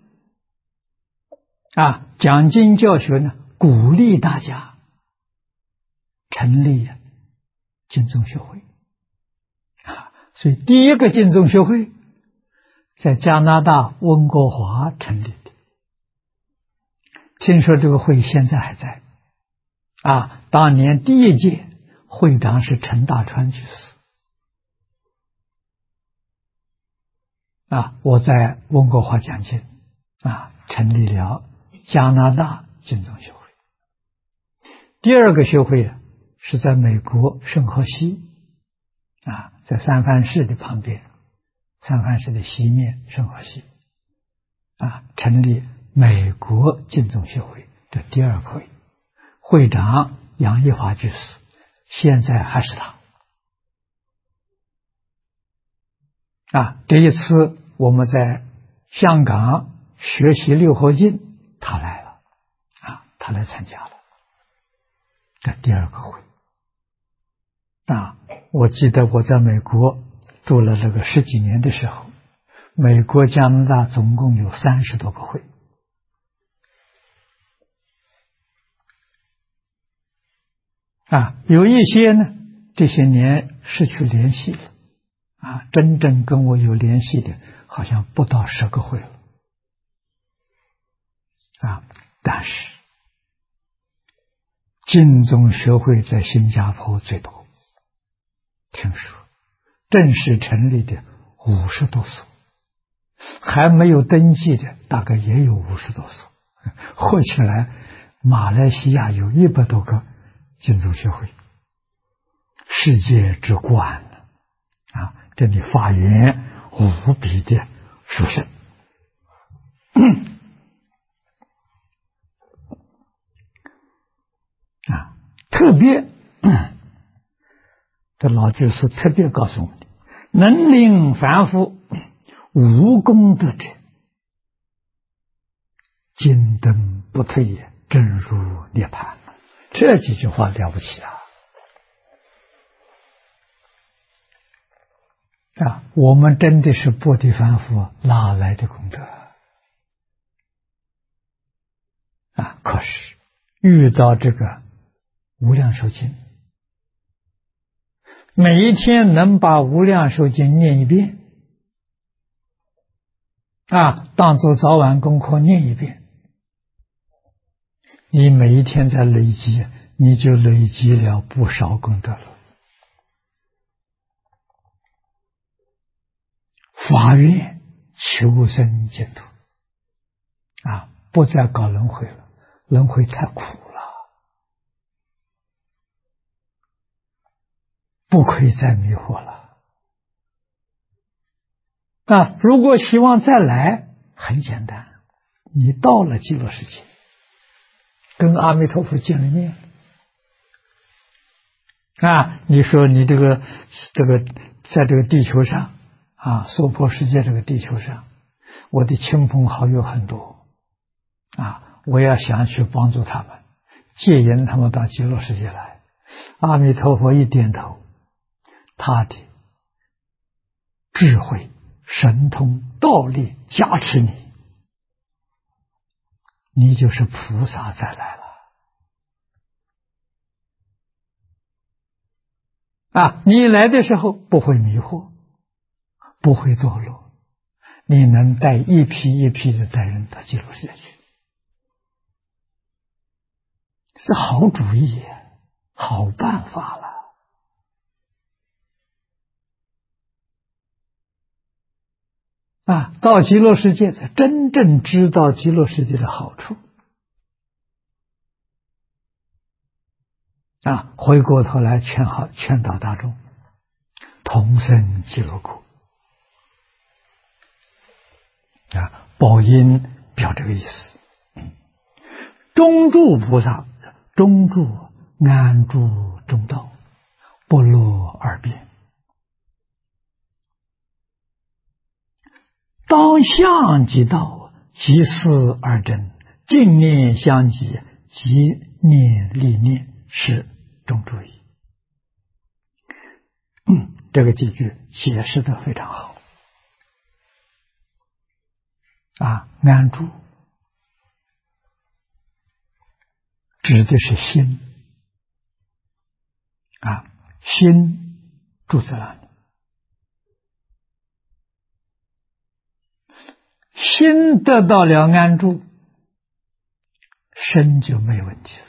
讲经教学呢，鼓励大家成立净宗学会。所以第一个净宗学会在加拿大温哥华成立的，听说这个会现在还在当年第一届会长是陈大川居士我在温哥华讲经成立了加拿大净宗学会。第二个学会是在美国圣荷西在三藩市的旁边，三藩市的西面圣荷西成立美国净宗学会的第二个会，会长杨一华居士，现在还是他这一次我们在香港学习六合经，他来了他来参加了这第二个会我记得我在美国住了这个10几年的时候，美国加拿大总共有30多个会有一些呢这些年失去联系了真正跟我有联系的好像不到10个会了但是净宗学会在新加坡最多，听说正式成立的50多所，还没有登记的大概也有50多所，合起来马来西亚有100多个净宗学会，世界之冠这里法源无比的殊胜特别这老居士特别告诉我们的，能令凡夫无功德者，金灯不退也，正如涅槃。这几句话了不起我们真的是薄地凡夫，哪来的功德可是遇到这个无量寿经，每一天能把无量寿经念一遍当作早晚功课念一遍，你每一天在累积，你就累积了不少功德了。发愿求生净土不再搞轮回了，轮回太苦了，不可以再迷惑了如果希望再来，很简单，你到了极乐世界，跟阿弥陀佛见了面你说你这个在这个地球上娑婆世界这个地球上，我的亲朋好友很多我要想去帮助他们，接引他们到极乐世界来，阿弥陀佛一点头，他的智慧神通道力加持你，你就是菩萨再来了你来的时候不会迷惑，不会堕落，你能带一批一批的带人到极乐世界去，是好主意好办法了到极乐世界才真正知道极乐世界的好处回过头来劝导大众同生极乐国宝音表这个意思。中住菩萨，中住安住中道，不落二边。当相即道，即思而真，净念相即，即念立念，是中主义。这个几句解释的非常好。安住指的是心。心住在哪里？心得到了安住，身就没有问题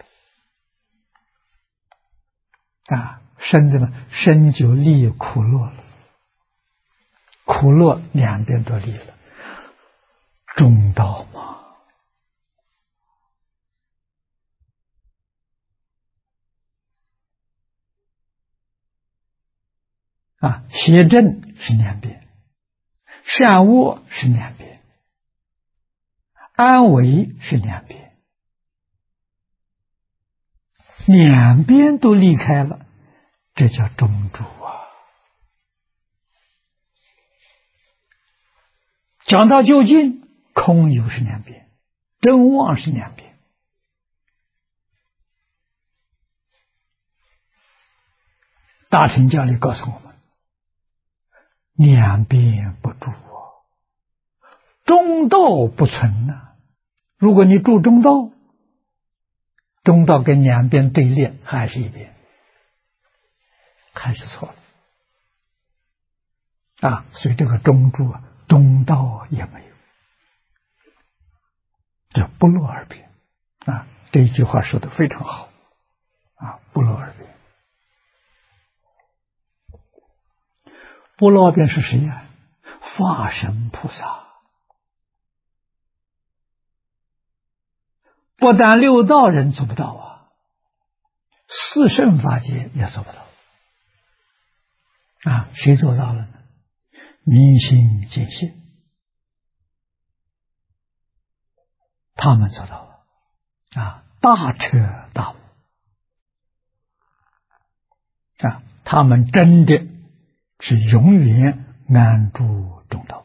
了。身子呢？身就离苦乐了，苦乐两边都离了，中道嘛。邪正是两边，善恶是两边，安危是两边，两边都离开了，这叫中主啊。讲到究竟，空有是两边，真妄是两边。大乘教里告诉我们，两边不住中道不存如果你住中道，中道跟两边对立，还是一边，还是错了所以这个中住中道也没有，这不落二边这一句话说的非常好不落二边。不落二边是谁呀？法身菩萨。不但六道人做不到四圣法界也做不到谁做到了呢？明心见性，他们做到了大彻大悟他们真的是永远安住中道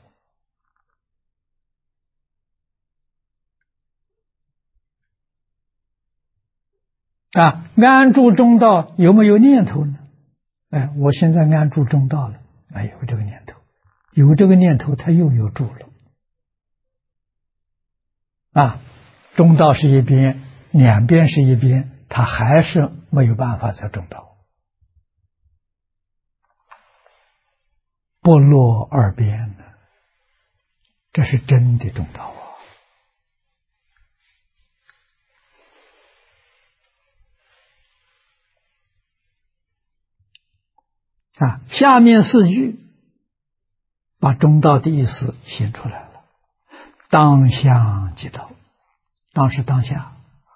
安住中道有没有念头呢？我现在安住中道了，有这个念头，有这个念头，他又有住了中道是一边，两边是一边，他还是没有办法在中道，不落二边呢，这是真的中道下面四句把中道的意思显出来了。当相即道，当是当下，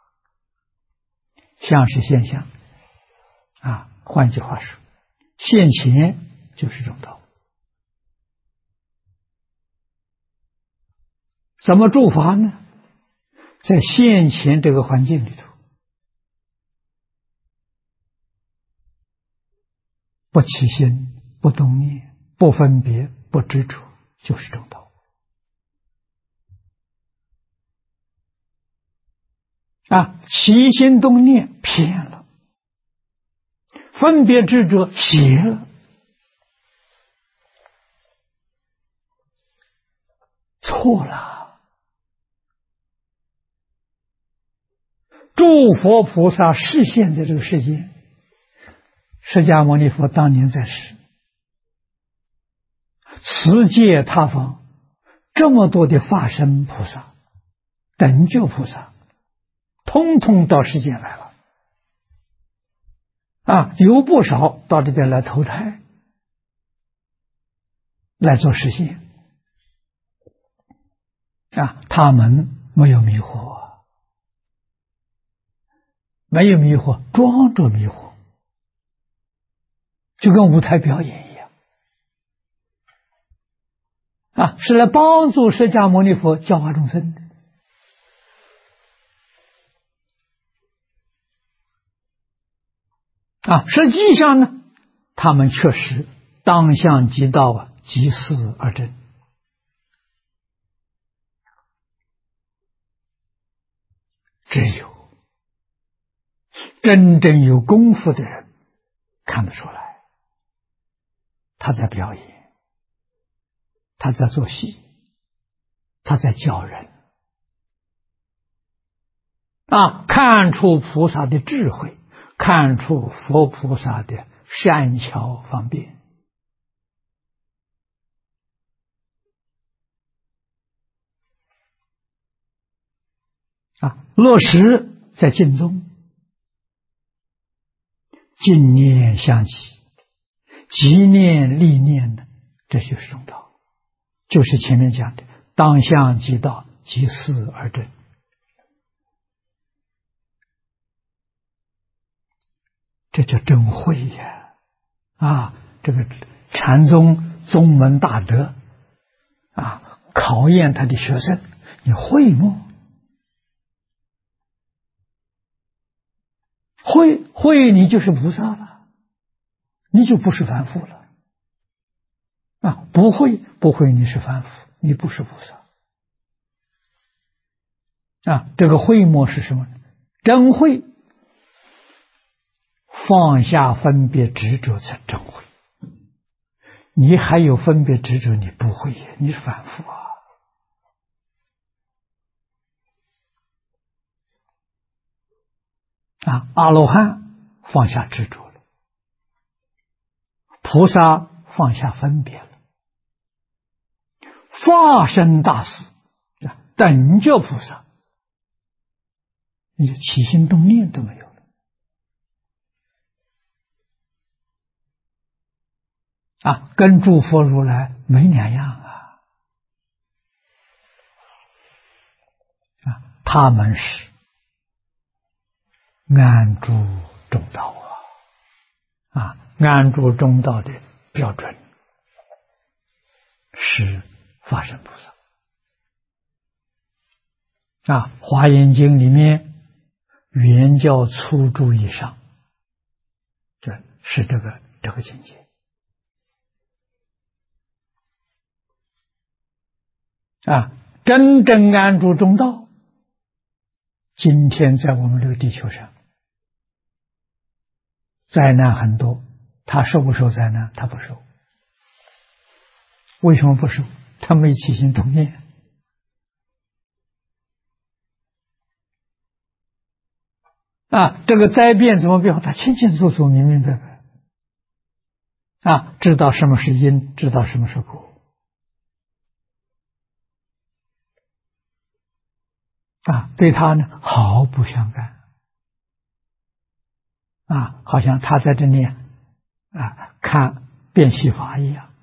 相是现象换句话说，现前就是中道。怎么住法呢？在现前这个环境里头，不起心，不动念，不分别，不执着，就是中道起心动念偏了，分别执着邪了，错了。诸佛菩萨示现在这个世界，释迦牟尼佛当年在世，此界他方这么多的法身菩萨、等觉菩萨，通通到世间来了有不少到这边来投胎，来做实现他们没有迷惑，没有迷惑，装着迷惑，就跟舞台表演一样是来帮助释迦牟尼佛教化众生的。 实际上呢，他们确实当相即道即事而真。只有真正有功夫的人看得出来，他在表演，他在做戏，他在教人看出菩萨的智慧，看出佛菩萨的善巧方便落实在经中，净念相继，即念立念的，这就是中道，就是前面讲的当相即道，即事而真。这叫真慧呀！这个禅宗宗门大德考验他的学生，你会吗？会你就是菩萨了，你就不是凡夫了不会你是凡夫，你不是菩萨这个慧末是什么呢？真慧，放下分别执着才真慧。你还有分别执着，你不会，你是凡夫阿罗汉放下执着了，菩萨放下分别了，化身大士等觉菩萨，你就起心动念都没有了跟诸佛如来没两样他们是安住中道安住中道的标准是法身菩萨华严经里面圆教初住以上，这是这个境界真正安住中道，今天在我们这个地球上灾难很多，他受不受灾难？他不受。为什么不受？他没起心动念这个灾变怎么变？他清清楚楚明明白白知道什么是因，知道什么是果对他呢毫不相干好像他在这里看变戏法一样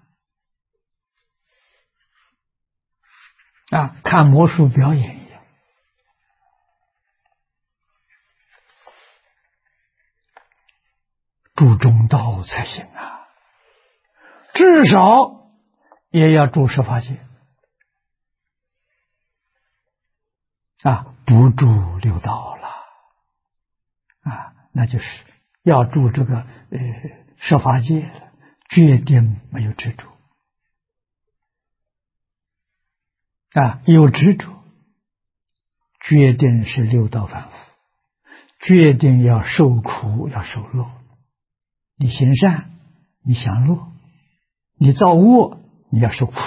看魔术表演一样住中道才行至少也要住十法界不住六道了那就是要住这个十法界了，决定没有执着有执着，决定是六道凡夫，决定要受苦，要受乐。你行善，你享乐；你造恶，你要受苦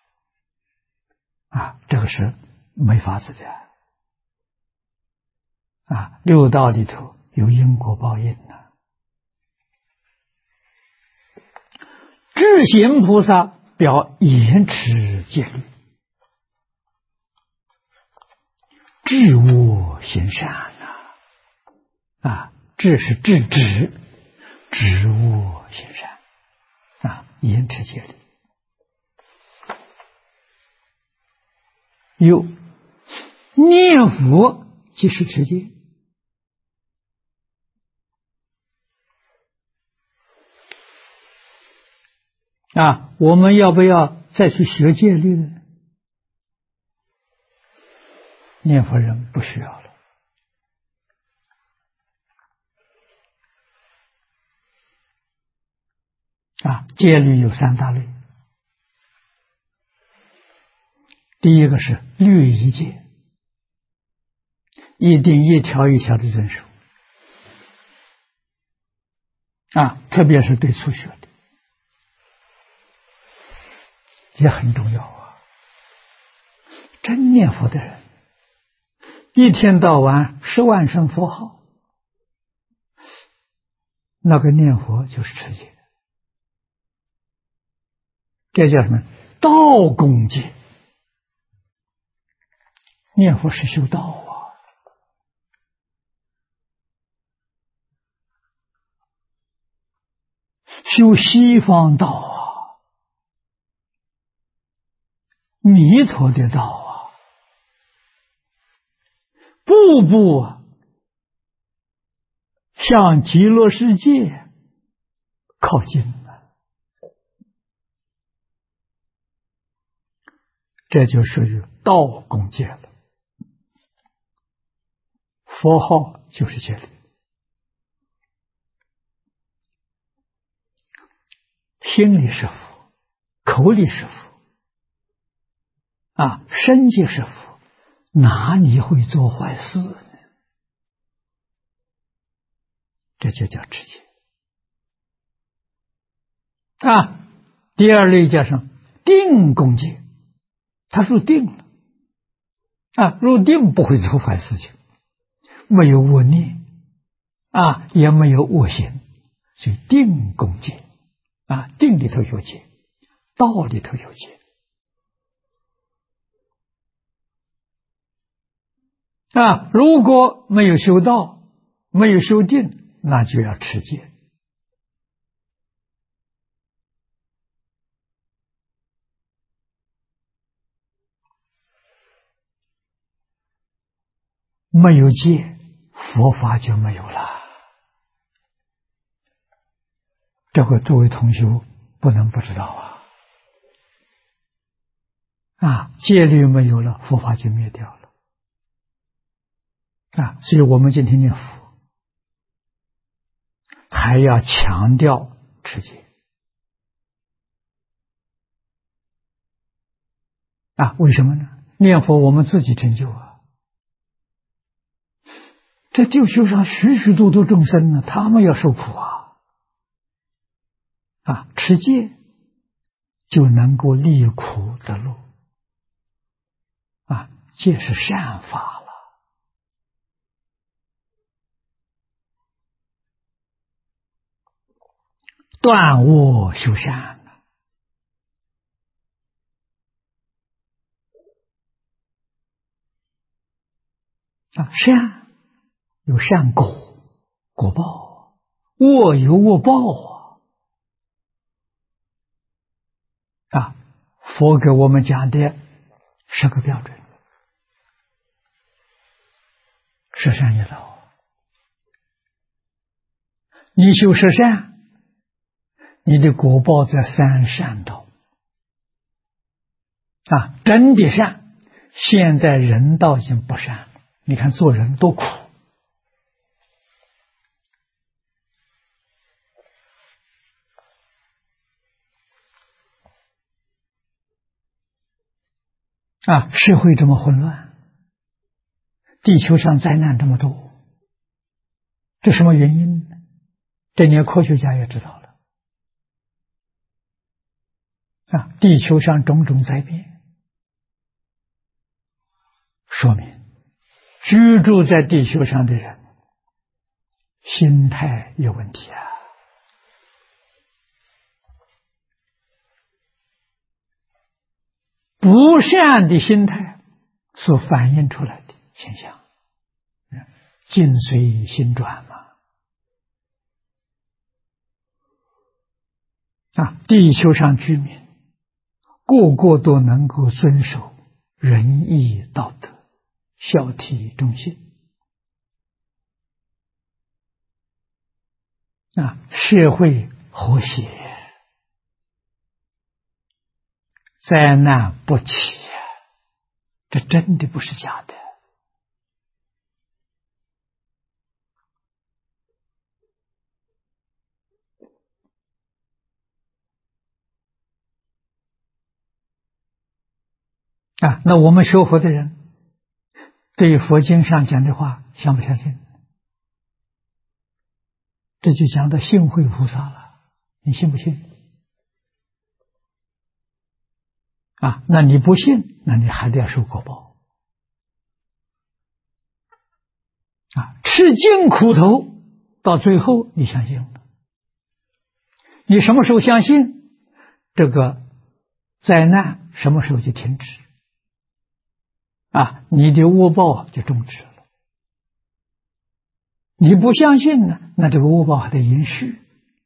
这个是没法子的六道里头有因果报应智行菩萨表严持戒律，治恶行善治是制止，止恶行善严持戒律。有念佛即是持戒我们要不要再去学戒律呢？念佛人不需要了戒律有三大类，第一个是律仪戒，一定一条一条的遵守特别是对初学的也很重要真念佛的人，一天到晚10万声佛号，那个念佛就是持戒，这叫什么？道功戒。念佛是修道修西方道弥陀的道步步向极乐世界靠近这就属于道功戒了。佛号就是戒律，心里是佛，口里是佛身即是佛，哪里会做坏事呢？这就叫持戒第二类叫什么？定功戒，他入定了入定不会做坏事情，没有恶念也没有恶行，所以定功戒定里头有戒，道里头有戒如果没有修道，没有修定，那就要持戒。没有戒，佛法就没有了。这个诸位同学不能不知道戒律没有了，佛法就灭掉了所以我们今天念佛还要强调持戒为什么呢？念佛我们自己成就这地球上许许多多众生呢，他们要受苦持戒就能够离苦得乐戒是善法了断恶修善善有善果报，恶有恶报佛给我们讲的10个标准，十善业道。你修十善，你的果报在三善道真的善。现在人道已经不善了，你看做人多苦社会这么混乱，地球上灾难这么多，这什么原因呢？这连科学家也知道了地球上种种灾变，说明居住在地球上的人心态有问题不善的心态所反映出来的现象，境随心转嘛地球上居民个个都能够遵守仁义道德，孝悌忠信社会和谐，灾难不起这真的不是假的那我们学佛的人对佛经上讲的话相不相信？这就讲到信会菩萨了，你信不信？那你不信，那你还得要受果报。吃尽苦头，到最后你相信了。你什么时候相信？这个灾难什么时候就停止？你的恶报就终止了。你不相信呢，那这个恶报还得延续，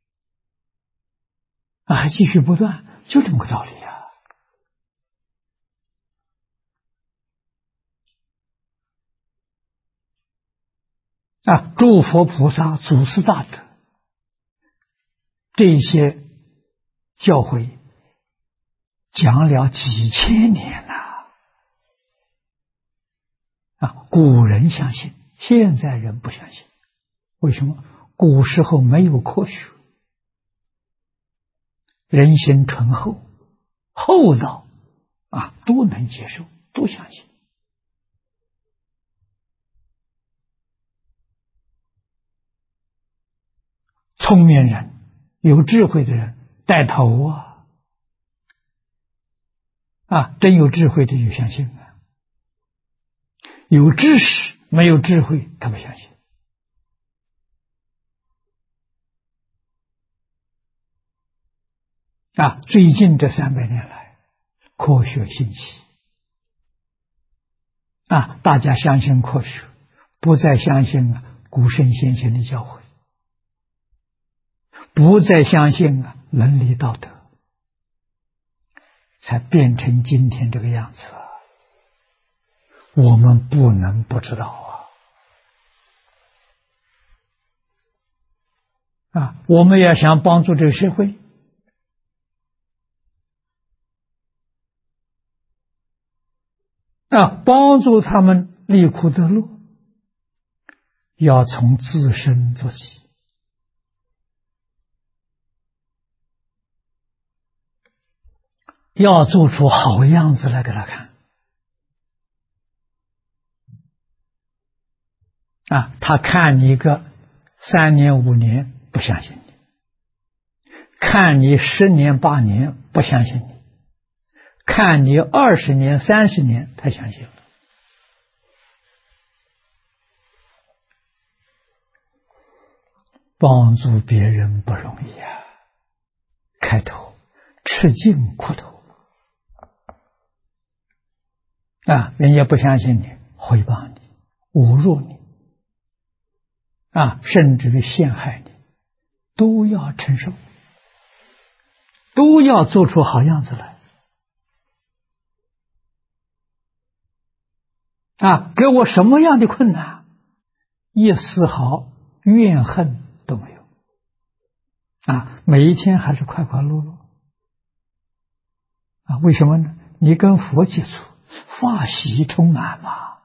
还继续不断，就这么个道理诸佛菩萨、祖师大德这些教诲讲了几千年了古人相信，现在人不相信。为什么？古时候没有科学，人心淳厚，厚道都能接受，都相信。聪明人、有智慧的人带头真有智慧的就相信有知识没有智慧他不相信最近这300年来，科学兴起大家相信科学，不再相信古圣先贤的教诲，不再相信伦理道德，才变成今天这个样子我们不能不知道我们要想帮助这个社会帮助他们离苦得乐，要从自身做起，要做出好样子来给他看他看你个3年5年不相信你，看你10年8年不相信你，看你20年30年他相信了。帮助别人不容易开头吃尽苦头人家不相信你，诽谤你，侮辱你甚至于陷害你，都要承受，都要做出好样子来给我什么样的困难，一丝毫怨恨都没有每一天还是快快乐乐为什么呢？你跟佛接触，法喜充满嘛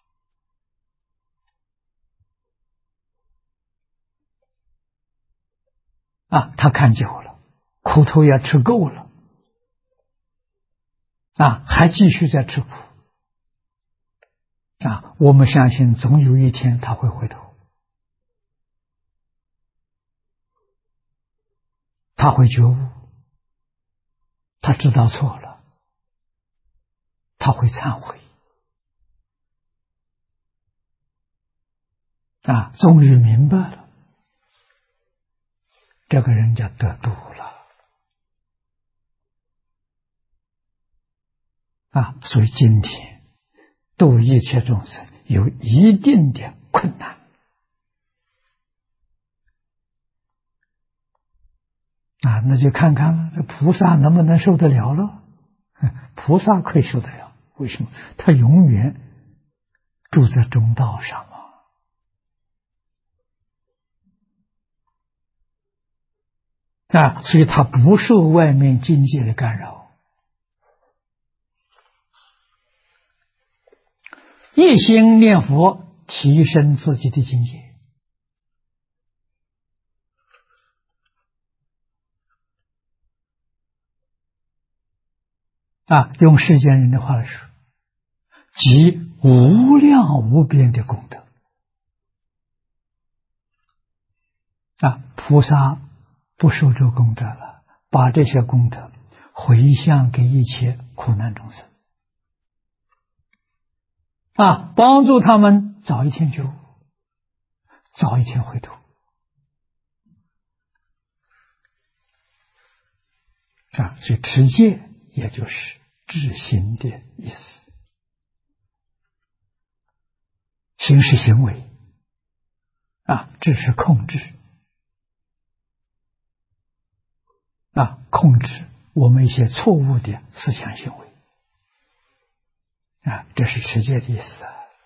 他看久了，苦头也吃够了还继续在吃苦我们相信总有一天他会回头，他会觉悟，他知道错了，他会忏悔终于明白了，这个人家得度了所以今天度一切众生有一定的困难那就看看这菩萨能不能受得了了。菩萨可以受得了，为什么？他永远住在中道上所以他不受外面境界的干扰，一心念佛，提升自己的境界用世间人的话来说， 集无量无边的功德菩萨不受这功德了，把这些功德回向给一切苦难众生帮助他们早一天觉悟，早一天回头所以持戒也就是治行的意思。行是行为治是控制控制我们一些错误的思想行为这是持戒的意思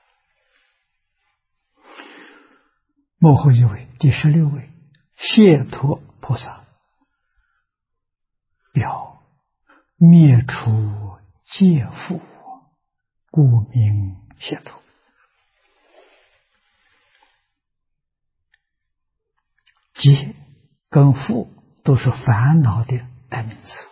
末后一位，第16位，解脱菩萨，表灭除戒缚，故名解脱。戒跟缚都是烦恼的代名词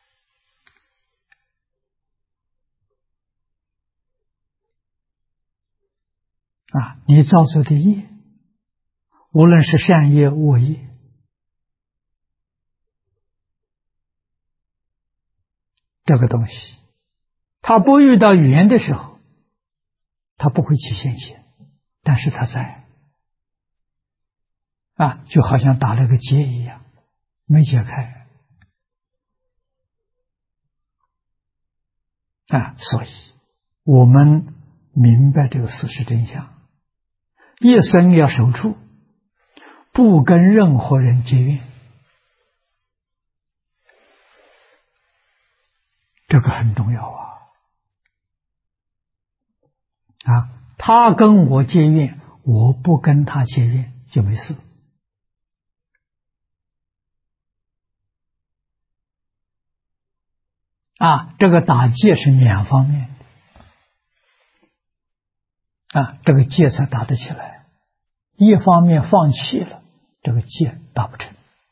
你造作的业，无论是善业恶业，这个东西它不遇到缘的时候，它不会起现行，但是它在就好像打了个结一样，没解开所以我们明白这个事实真相，一生要守住，不跟任何人结怨，这个很重要他跟我结怨，我不跟他结怨就没事这个打戒是两方面这个戒才打得起来，一方面放弃了，这个戒打不成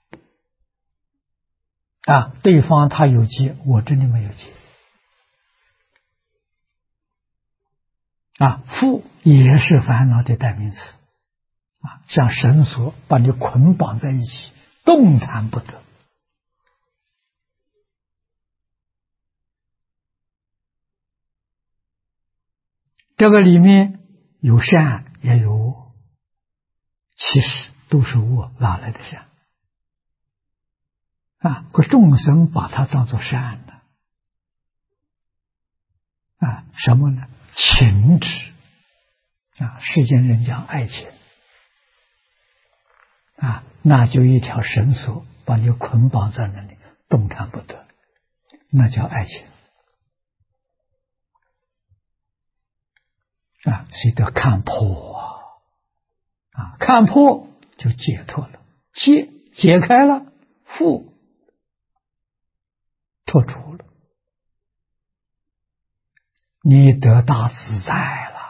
对方他有戒，我这里没有戒缚也是烦恼的代名词像绳索把你捆绑在一起，动弹不得这个里面有善也有恶，其实都是恶，哪来的善可众生把它当作善呢什么呢？情执世间人讲爱情那就一条绳索把你捆绑在那里，动弹不得，那叫爱情所以得看破看破就解脱了，解开了，缚脱除了，你得大自在了。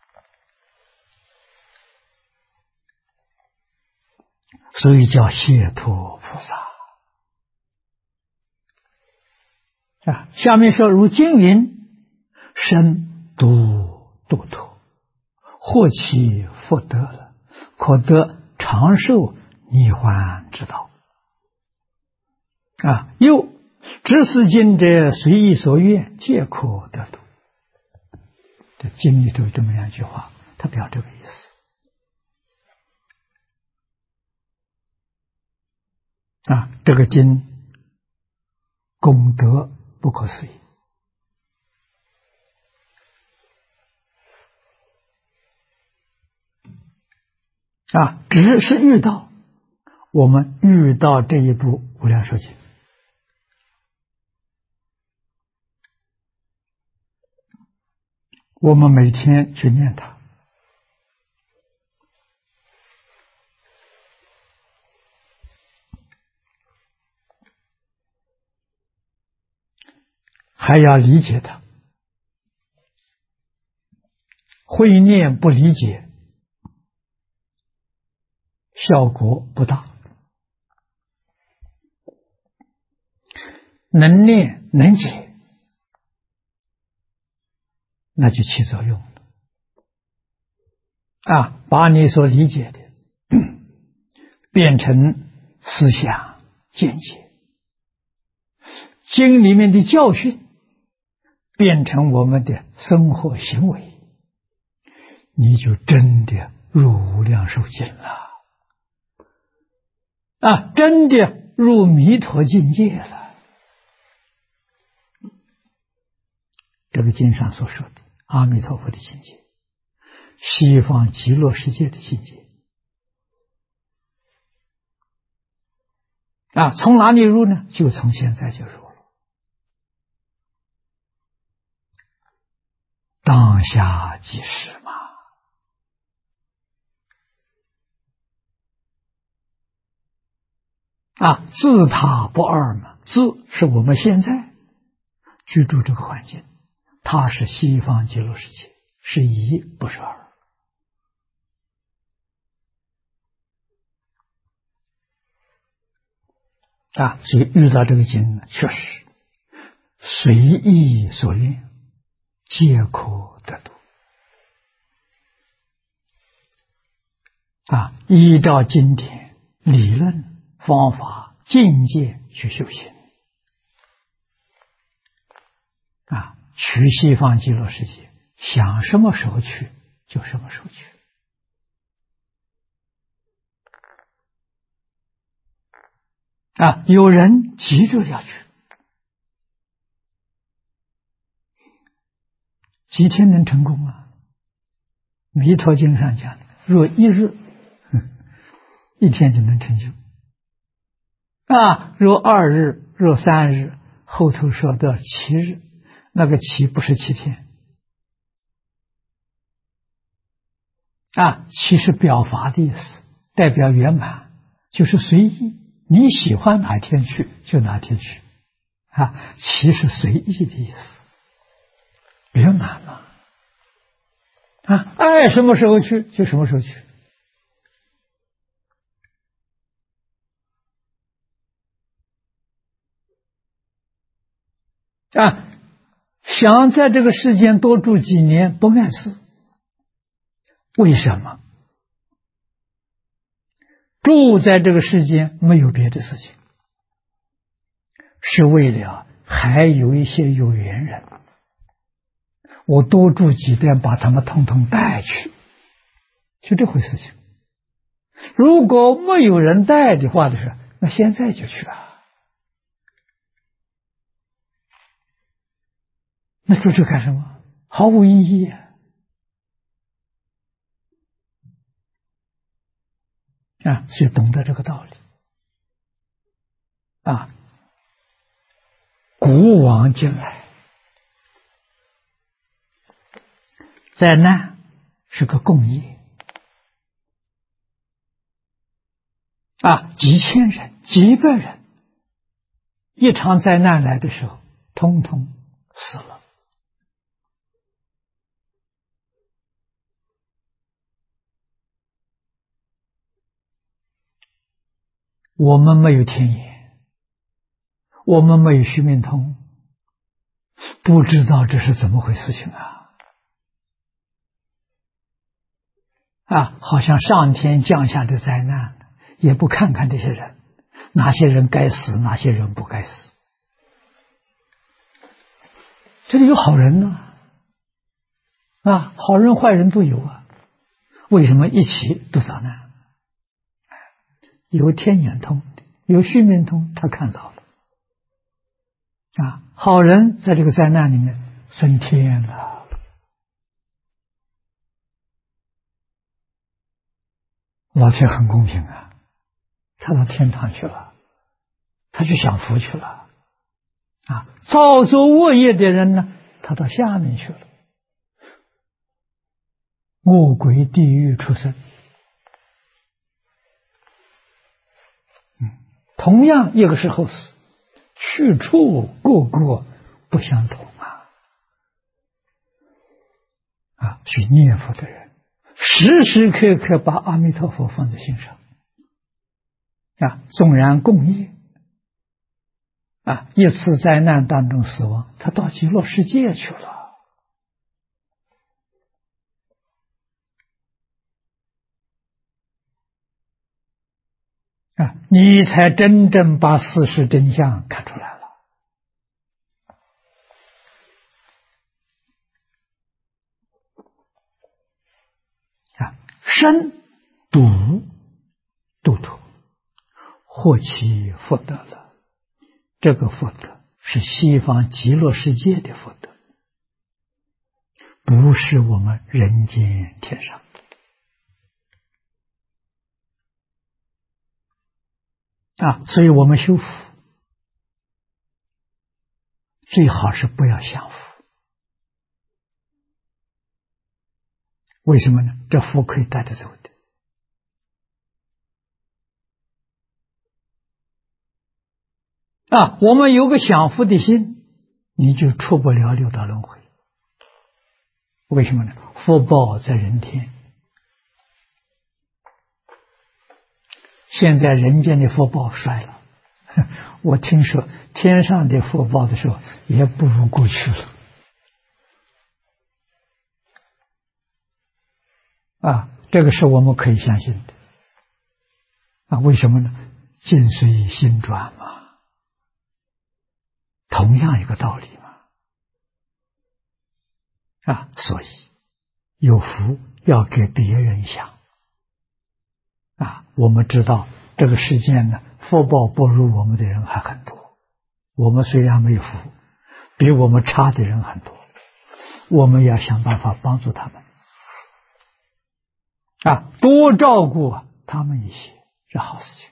所以叫解脱菩萨下面说如经云：身度度脱，或其福德了，可得长寿涅槃之道又知是经者，随意所愿，皆可得度。这经里头有这么两句话，它表这个意思这个经功德不可思议只是遇到我们遇到这一部无量寿经，我们每天去念它，还要理解它，会念不理解，效果不大。能念能解， 那就起作用了。把你所理解的变成思想见解，经里面的教训变成我们的生活行为，你就真的入无量寿经了。真的入弥陀境界了。这个经上所说的阿弥陀佛的境界，西方极乐世界的境界。从哪里入呢？就从现在就入了。当下即是嘛。自他不二嘛，自是我们现在居住这个环境，它是西方极乐世界，是一不是二。所以遇到这个经呢，确实随意所愿，皆可得度。依照经典理论方法境界去修行。去西方极乐世界，想什么时候去就什么时候去。有人急着要去，几天能成功啊？弥陀经上讲的，若一日，一天就能成就。若2日，若3日，后头说到7日，那个7不是7天。7是表法的意思，代表圆满，就是随意，你喜欢哪天去就哪天去。7是随意的意思，圆满嘛。爱什么时候去就什么时候去。想在这个世间多住几年不碍事。为什么？住在这个世间没有别的事情，是为了还有一些有缘人，我多住几天，把他们统统带去，就这回事情。如果没有人带的话那现在就去那住这干什么？毫无意义所以懂得这个道理古往今来，灾难是个共业几千人、几百人，一场灾难来的时候，通通死了。我们没有天眼，我们没有须弥通，不知道这是怎么回事情好像上天降下的灾难，也不看看这些人，哪些人该死，哪些人不该死。这里有好人呢好人坏人都有为什么一起都遭难？有天眼通，有须弥通，他看到了好人在这个灾难里面升天了，老天很公平他到天堂去了，他去享福去了造作恶业的人呢，他到下面去了，恶鬼地狱出生。同样一个时候死，去处各个不相同所以念佛的人时时刻刻把阿弥陀佛放在心上纵然共业一次灾难当中死亡，他到极乐世界去了你才真正把事实真相看出来了。身睹度脱，获其福德了。这个福德是西方极乐世界的福德，不是我们人间天上。所以我们修福最好是不要享福。为什么呢？这福可以带着走的。我们有个享福的心，你就出不了六道轮回。为什么呢？福报在人天。现在人间的福报衰了，我听说天上的福报的时候也不如过去了。这个是我们可以相信的。为什么呢？境随心转嘛，同样一个道理嘛。所以有福要给别人想。我们知道这个世间呢，福报不如我们的人还很多。我们虽然没有福，比我们差的人很多，我们要想办法帮助他们。多照顾他们一些是好事情。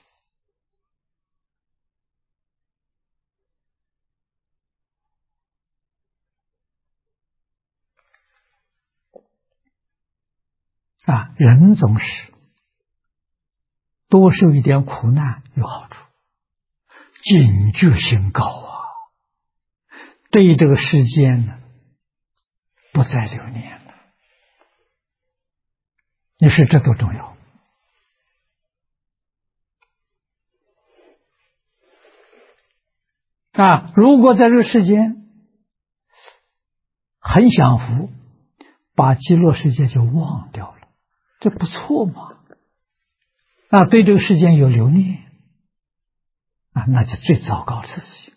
人总是多受一点苦难有好处，警觉性高对这个世间呢不再留念了。你说这多重要如果在这个世间很享福，把极乐世界就忘掉了，这不错嘛。对这个世间有留念那就最糟糕的事情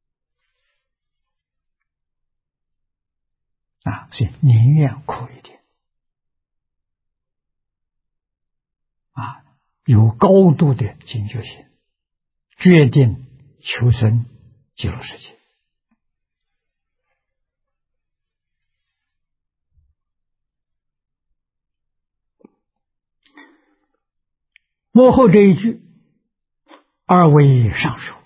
所以宁愿苦一点有高度的警觉性，决定求生极乐世界。幕后这一句二为上首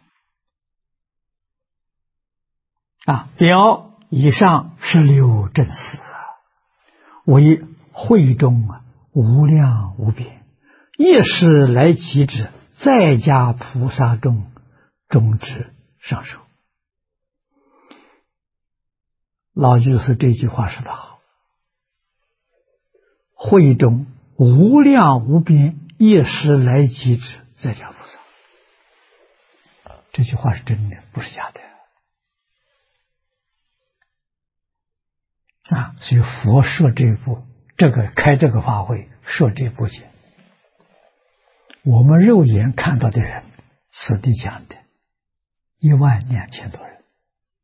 表以上16正四为会中无量无边，夜时来集之，在家菩萨中中之上首。老居士这句话说得好，会中无量无边，夜时来集之，在家菩萨。这句话是真的，不是假的所以佛说这部开这个法会，说这部经，我们肉眼看到的人，此地讲的12000多人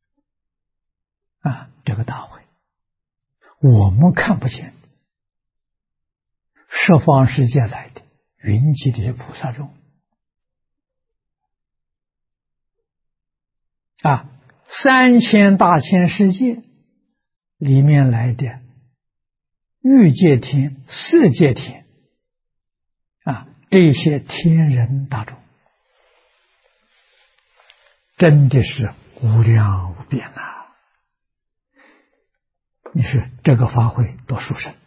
这个大会我们看不见，十方世界来的云集的菩萨众3000大千世界里面来的欲界天、色界天这些天人大众，真的是无量无边你说这个法会多殊胜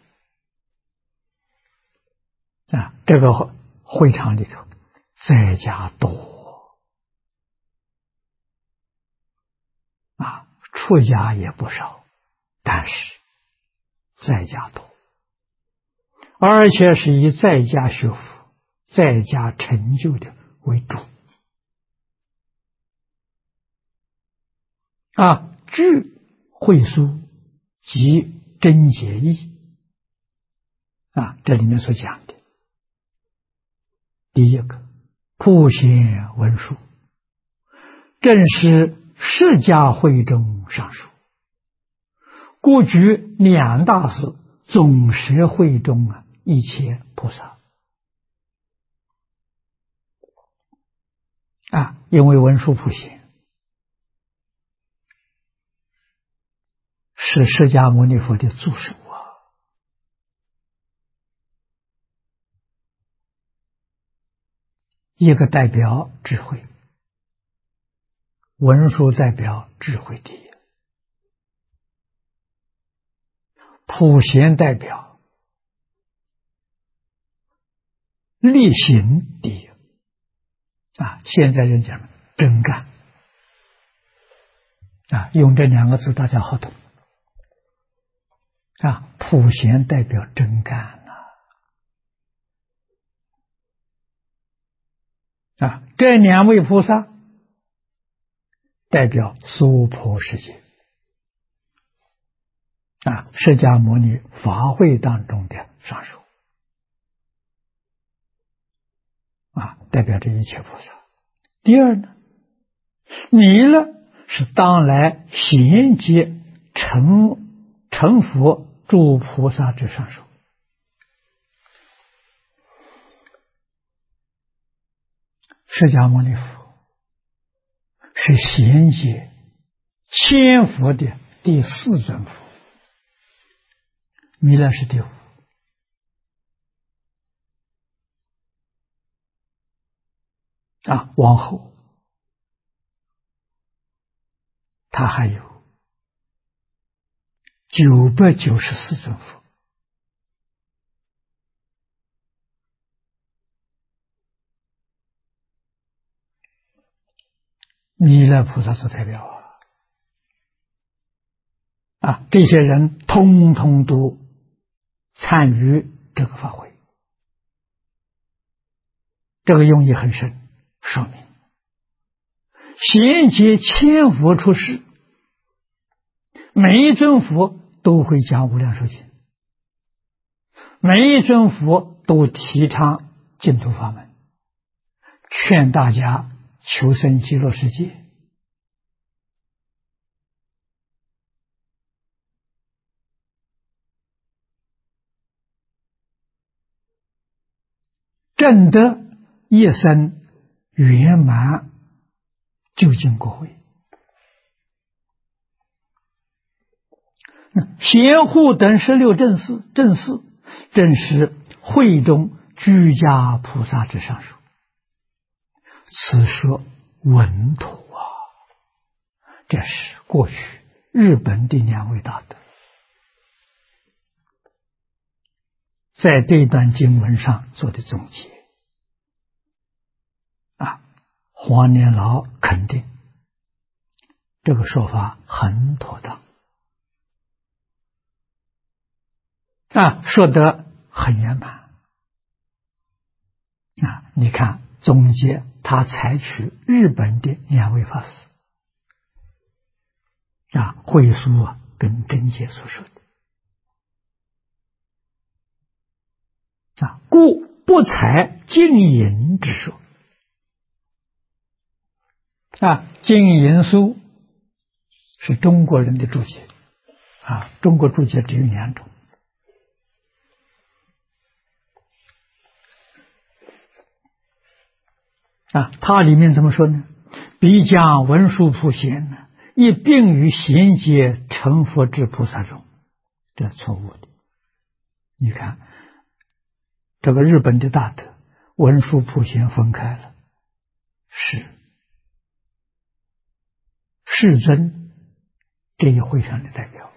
这个会场里头在家多出家也不少，但是在家多，而且是以在家学佛、在家成就的为主智慧疏及真解义这里面所讲的第一个普贤文殊，正是释迦会中上首，故举两大士，总摄会中一切菩萨。因为文殊普贤是释迦牟尼佛的助手一个代表智慧，文殊代表智慧第一，普贤代表力行第一。现在人讲真干用这两个字大家好懂普贤代表真干这两位菩萨代表娑婆世界释迦牟尼法会当中的上首代表这一切菩萨。第二呢，弥勒是当来贤劫成佛诸菩萨之上首。释迦牟尼佛是贤劫千佛的第四尊佛，弥勒是第五。往后他还有994尊佛，弥勒菩萨所代表这些人通通都参与这个法会，这个用意很深，说明贤劫千佛出世，每一尊佛都会讲无量寿经，每一尊佛都提倡净土法门，劝大家求生极乐世界。证得一生圆满究竟果位。贤护等16正士，正是会中居家菩萨之上首。此说稳妥这是过去日本的两位大德在这段经文上做的总结黄年老肯定这个说法很妥当说得很圆满你看总结他采取日本的两位法师慧疏跟真解所说的故不采净隐之说净隐书是中国人的注解中国注解只有2种它里面怎么说呢？必将文殊普贤呢一并于贤劫成佛之菩萨中，这错误的。你看这个日本的大德文殊普贤分开了，是世尊这一会上的代表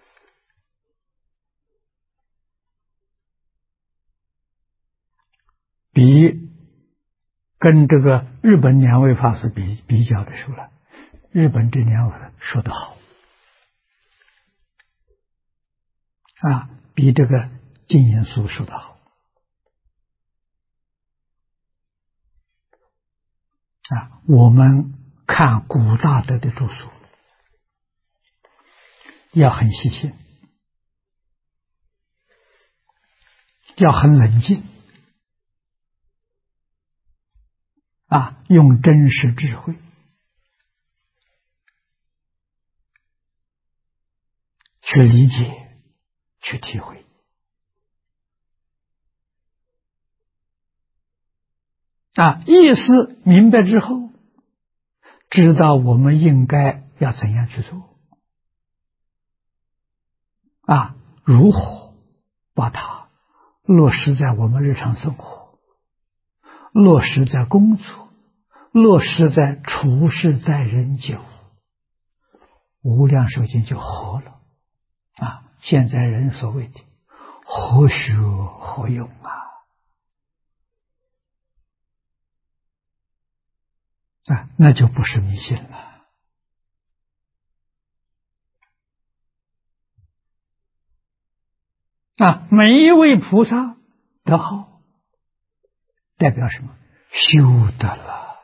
跟这个日本两位法师比较的时候日本这两位说得好比这个净隐书说得好我们看古大德的著述要很细心，要很冷静用真实智慧去理解、去体会。意思明白之后，知道我们应该要怎样去做。如何把它落实在我们日常生活，落实在工作，落实在处世待人接物，无量寿经就合了。现在人所谓的何学何用那就不是迷信了。每一位菩萨的号代表什么？修得了。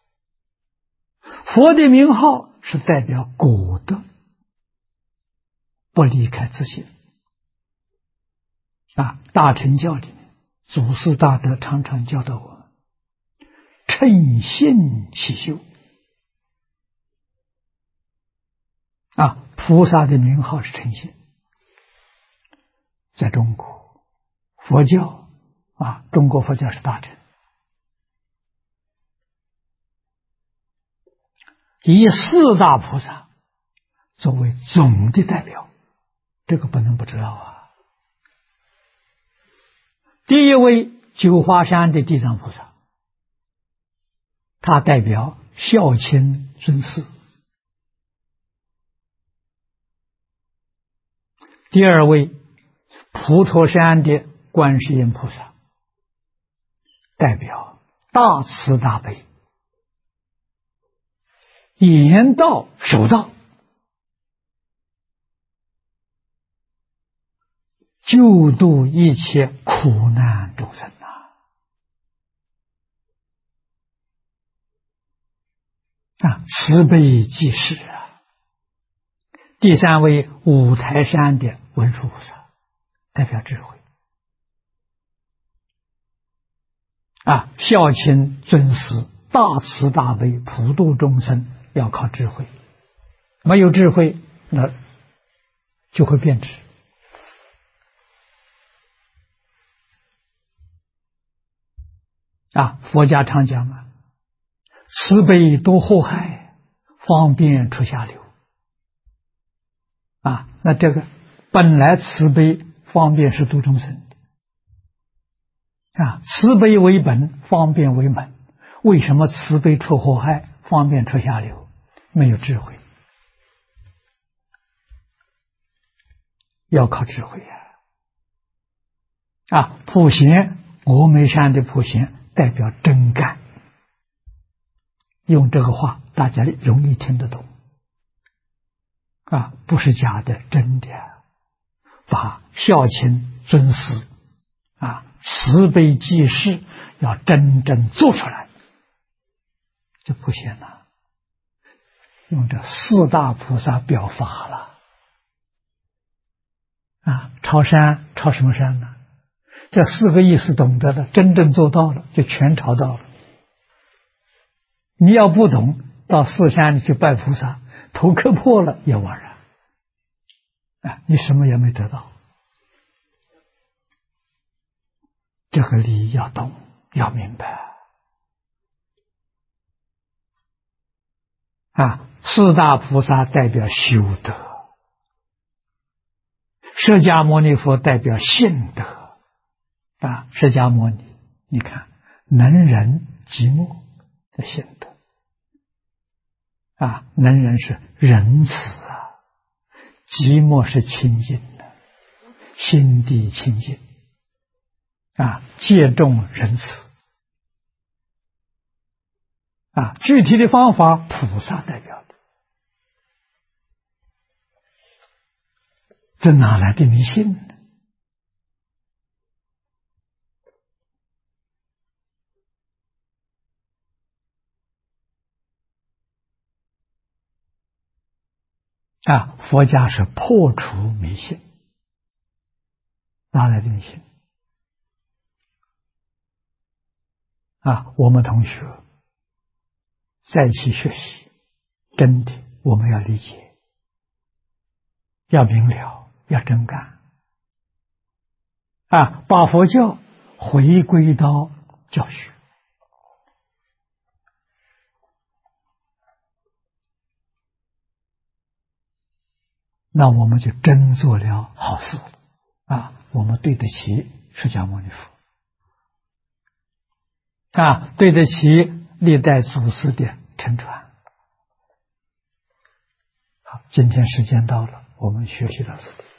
佛的名号是代表果德，不离开自信。大乘教里面，祖师大德常常教导我们称心起修。菩萨的名号是称心。在中国佛教中国佛教是大乘，以四大菩萨作为总的代表，这个不能不知道第一位九华山的地藏菩萨，他代表孝亲尊师。第二位普陀山的观世音菩萨，代表大慈大悲，言道守道，救度一切苦难众生慈悲济世第三位五台山的文殊菩萨，代表智慧孝亲尊师，大慈大悲，普度众生，要靠智慧。没有智慧，那就会变质佛家常讲慈悲多祸害，方便出下流那这个本来慈悲方便是度众生的慈悲为本，方便为门。为什么慈悲出祸害，方便出下流？没有智慧，要靠智慧普贤，峨眉山的普贤代表真干，用这个话大家容易听得懂不是假的，真的把孝亲尊师慈悲济世要真正做出来，就普贤了。用这四大菩萨表法了朝山，朝什么山呢？这四个意思懂得了，真正做到了，就全朝到了。你要不懂，到四山里去拜菩萨，头磕破了也枉然你什么也没得到。这个理要懂，要明白四大菩萨代表修德，释迦牟尼佛代表信德释迦牟尼你看能忍寂寞，这信德能忍是仁慈寂寞是清净的，心地清净戒重仁慈具体的方法菩萨代表的，这哪来的迷信呢？佛家是破除迷信，哪来的迷信我们同学在一起学习，真的我们要理解，要明了，要真干啊！把佛教回归到教学，那我们就真做了好事了啊！我们对得起释迦牟尼佛啊，对得起历代祖师的承传。好，今天时间到了，我们学习到此地。